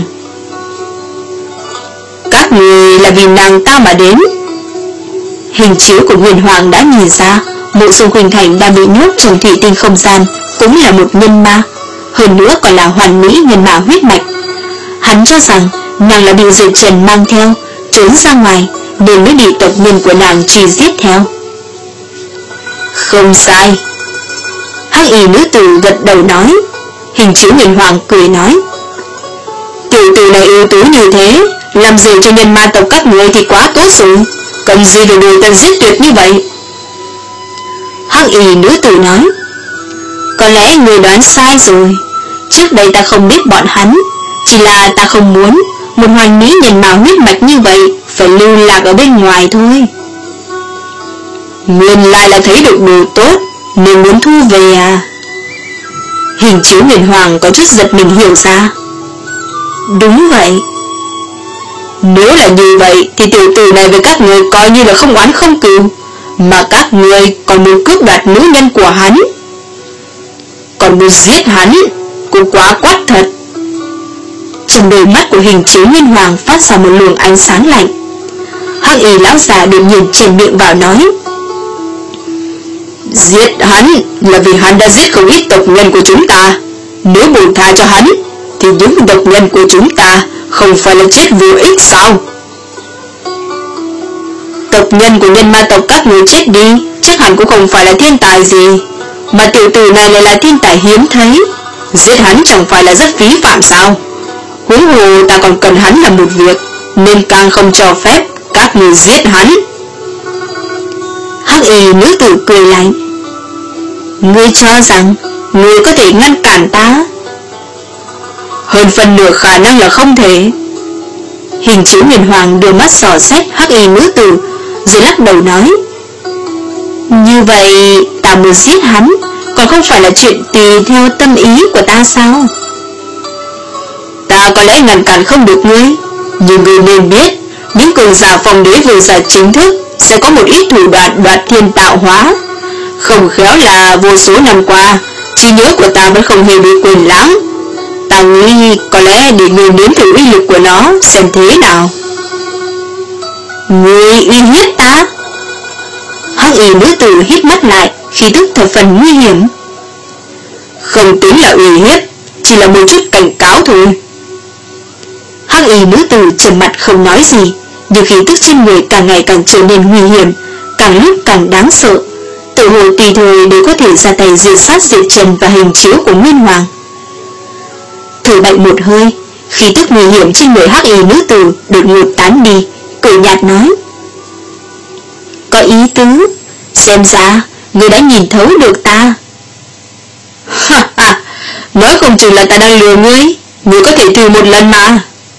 Các người là vì nàng ta mà đến. Hình chiếu của Nguyên Hoàng đã nhìn ra Mộ Dung Khuynh Thành đang bị nhốt trong thủy tinh không gian, cũng là một nhân ma, hơn nữa còn là hoàn mỹ nhân ma huyết mạch. Hắn cho rằng nàng là bị Diệp Trần mang theo trốn ra ngoài, nên mới bị tộc nhân của nàng truy giết theo. Không sai. Hắc y nữ tử gật đầu nói. Hình chiếu Nguyên Hoàng cười nói: Tiểu tử này ưu tú như thế, làm gì cho nhân ma tộc các người thì quá tốt rồi, cần gì phải đuổi tận giết tuyệt như vậy. Hắc y nữ tử nói: Có lẽ người đoán sai rồi. Trước đây ta không biết bọn hắn, chỉ là ta không muốn một hoàn mỹ nhân ma huyết mạch như vậy phải lưu lạc ở bên ngoài thôi. Nguyên lai là thấy được đồ tốt nên muốn thu về à? Hình chiếu Nguyên Hoàng có chút giật mình hiểu ra. Đúng vậy. Nếu là như vậy thì tiểu tử này với các người coi như là không oán không cừu, mà các người còn muốn cướp đoạt nữ nhân của hắn, còn muốn giết hắn, cũng quá quát thật. Trong đôi mắt của hình chiếu Nguyên Hoàng phát ra một luồng ánh sáng lạnh. Hắc y lão già đột nhiên chèn miệng vào nói: Giết hắn là vì hắn đã giết không ít tộc nhân của chúng ta. Nếu buông tha cho hắn thì những tộc nhân của chúng ta không phải là chết vô ích sao? Tộc nhân của nhân ma tộc các người chết đi chắc hẳn cũng không phải là thiên tài gì, mà tiểu tử này lại là thiên tài hiếm thấy, giết hắn chẳng phải là rất phí phạm sao? Huống hồ ta còn cần hắn làm một việc, nên càng không cho phép các người giết hắn. Hắc y nữ tử cười lạnh: Ngươi cho rằng ngươi có thể ngăn cản ta? Hơn phần nửa khả năng là không thể. Hình chiếu Nguyên Hoàng đưa mắt dò xét hắc y nữ tử, rồi lắc đầu nói: Như vậy ta muốn giết hắn còn không phải là chuyện tùy theo tâm ý của ta sao? Ta có lẽ ngăn cản không được ngươi, nhưng ngươi nên biết những cường giả phong đế vương giả chính thức sẽ có một ít thủ đoạn đoạt thiên tạo hóa. Không khéo là vô số năm qua trí nhớ của ta vẫn không hề bị quên lãng. Ta nghĩ có lẽ để người nếm thử uy lực của nó xem thế nào. Người uy hiếp ta? Hắc y nữ tử hít mắt lại, khí tức thập phần nguy hiểm. Không tính là uy hiếp, chỉ là một chút cảnh cáo thôi. Hắc y nữ tử trầm mặt không nói gì, nhưng khí tức trên người càng ngày càng trở nên nguy hiểm, càng lúc càng đáng sợ. Tự hồ tùy thời đều có thể ra tay diệt sát Diệp Trần và hình chiếu của Nguyên Hoàng. Thở mạnh một hơi, khí tức nguy hiểm trên người hắc y nữ tử đột ngột tán đi, cười nhạt nói: Có ý tứ, xem ra người đã nhìn thấu được ta. Ha ha, nói không chừng là ta đang lừa ngươi, ngươi có thể thử một lần mà.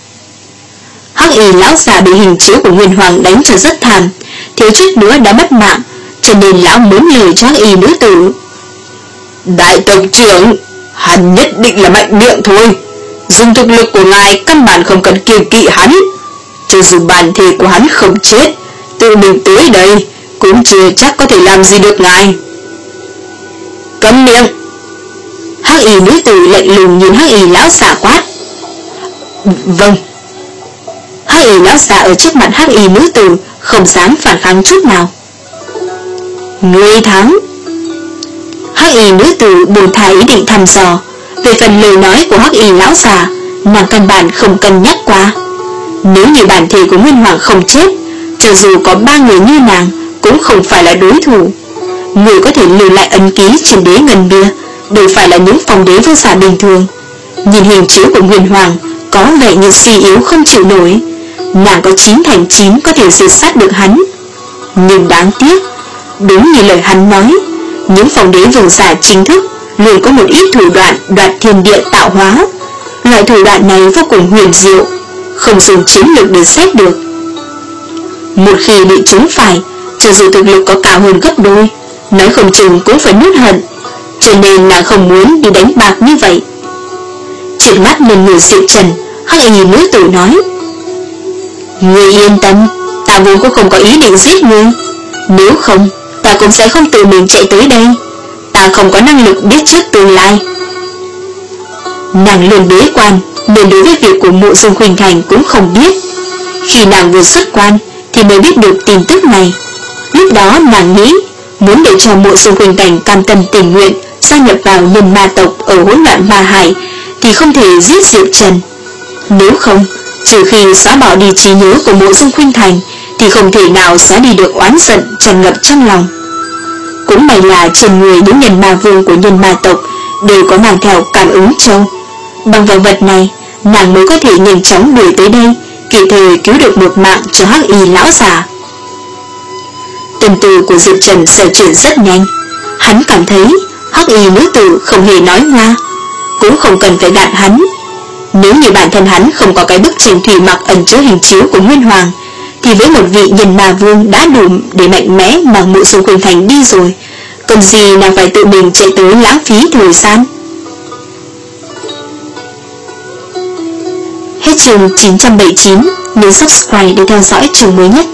Hắc y lão già bị hình chiếu của Nguyên Hoàng đánh cho rất thảm, thiếu chút nữa đã mất mạng, cho nên lão muốn lời cho hắc y nữ tử. Đại tộc trưởng, hắn nhất định là mạnh miệng thôi. Dùng thực lực của ngài căn bản không cần kiêng kỵ hắn. Cho dù bản thể của hắn không chết, tự mình tới đây cũng chưa chắc có thể làm gì được ngài. Câm miệng! Hắc y nữ tử lạnh lùng nhìn hắc y lão già quát. Vâng. Hắc y lão già ở trước mặt hắc y nữ tử không dám phản kháng chút nào. Ngươi thắng. Hắc y nữ tử buông thả ý định thăm dò. Về phần lời nói của hắc y lão già, nàng căn bản không cân nhắc qua. Nếu như bản thể của Nguyên Hoàng không chết, cho dù có ba người như nàng cũng không phải là đối thủ. Người có thể lưu lại ấn ký trên đế ngân bia đều phải là những phong đế vương giả bình thường. Nhìn hình chiếu của Nguyên Hoàng có vẻ như suy yếu không chịu nổi, nàng có chín thành chín có thể diệt sát được hắn. Nhưng đáng tiếc, đúng như lời hắn nói, những phong đế vương giả chính thức luôn có một ít thủ đoạn đoạt thiên địa tạo hóa. Loại thủ đoạn này vô cùng huyền diệu, không dùng chiến lược để xét được. Một khi bị trúng phải, cho dù thực lực có cao hơn gấp đôi, nói không chừng cũng phải nuốt hận. Cho nên nàng không muốn đi đánh bạc như vậy. Chuyển mắt lên người Diệp Trần, hắc y nữ tử nói: Ngươi yên tâm, ta vốn cũng không có ý định giết ngươi. Nếu không, ta cũng sẽ không tự mình chạy tới đây. Ta không có năng lực biết trước tương lai. Nàng luôn bế quan, nên đối với việc của Mộ Dung Khuynh Thành cũng không biết. Khi nàng vừa xuất quan thì mới biết được tin tức này. Lúc đó nàng nghĩ, muốn để cho Mộ Dung Khuynh Thành cam tâm tình nguyện gia nhập vào nhân ma tộc ở hỗn loạn ma hải, thì không thể giết Diệp Trần. Nếu không, trừ khi xóa bỏ đi trí nhớ của Mộ Dung Khuynh Thành, thì không thể nào xóa đi được oán giận tràn ngập trong lòng. Cũng may là trên người những nhân ma vương của nhân ma tộc đều có mang theo cảm ứng châu. Bằng vào vật này, nàng mới có thể nhanh chóng đuổi tới đây, kịp thời cứu được một mạng cho hắc y lão già. Tâm tư của Diệp Trần xoay chuyển rất nhanh. Hắn cảm thấy hắc y nữ tử không hề nói ngoa, cũng không cần phải gạt hắn. Nếu như bản thân hắn không có cái bức tranh thủy mặc ẩn chứa hình chiếu của Nguyên Hoàng, thì với một vị nhân ma vương đã đủ để mạnh mẽ mang Mộ Dung Khuynh Thành đi rồi, cần gì nàng phải tự mình chạy tới lãng phí thời gian. Hết chương chín trăm bảy mươi chín, nhấn subscribe để theo dõi chương mới nhất.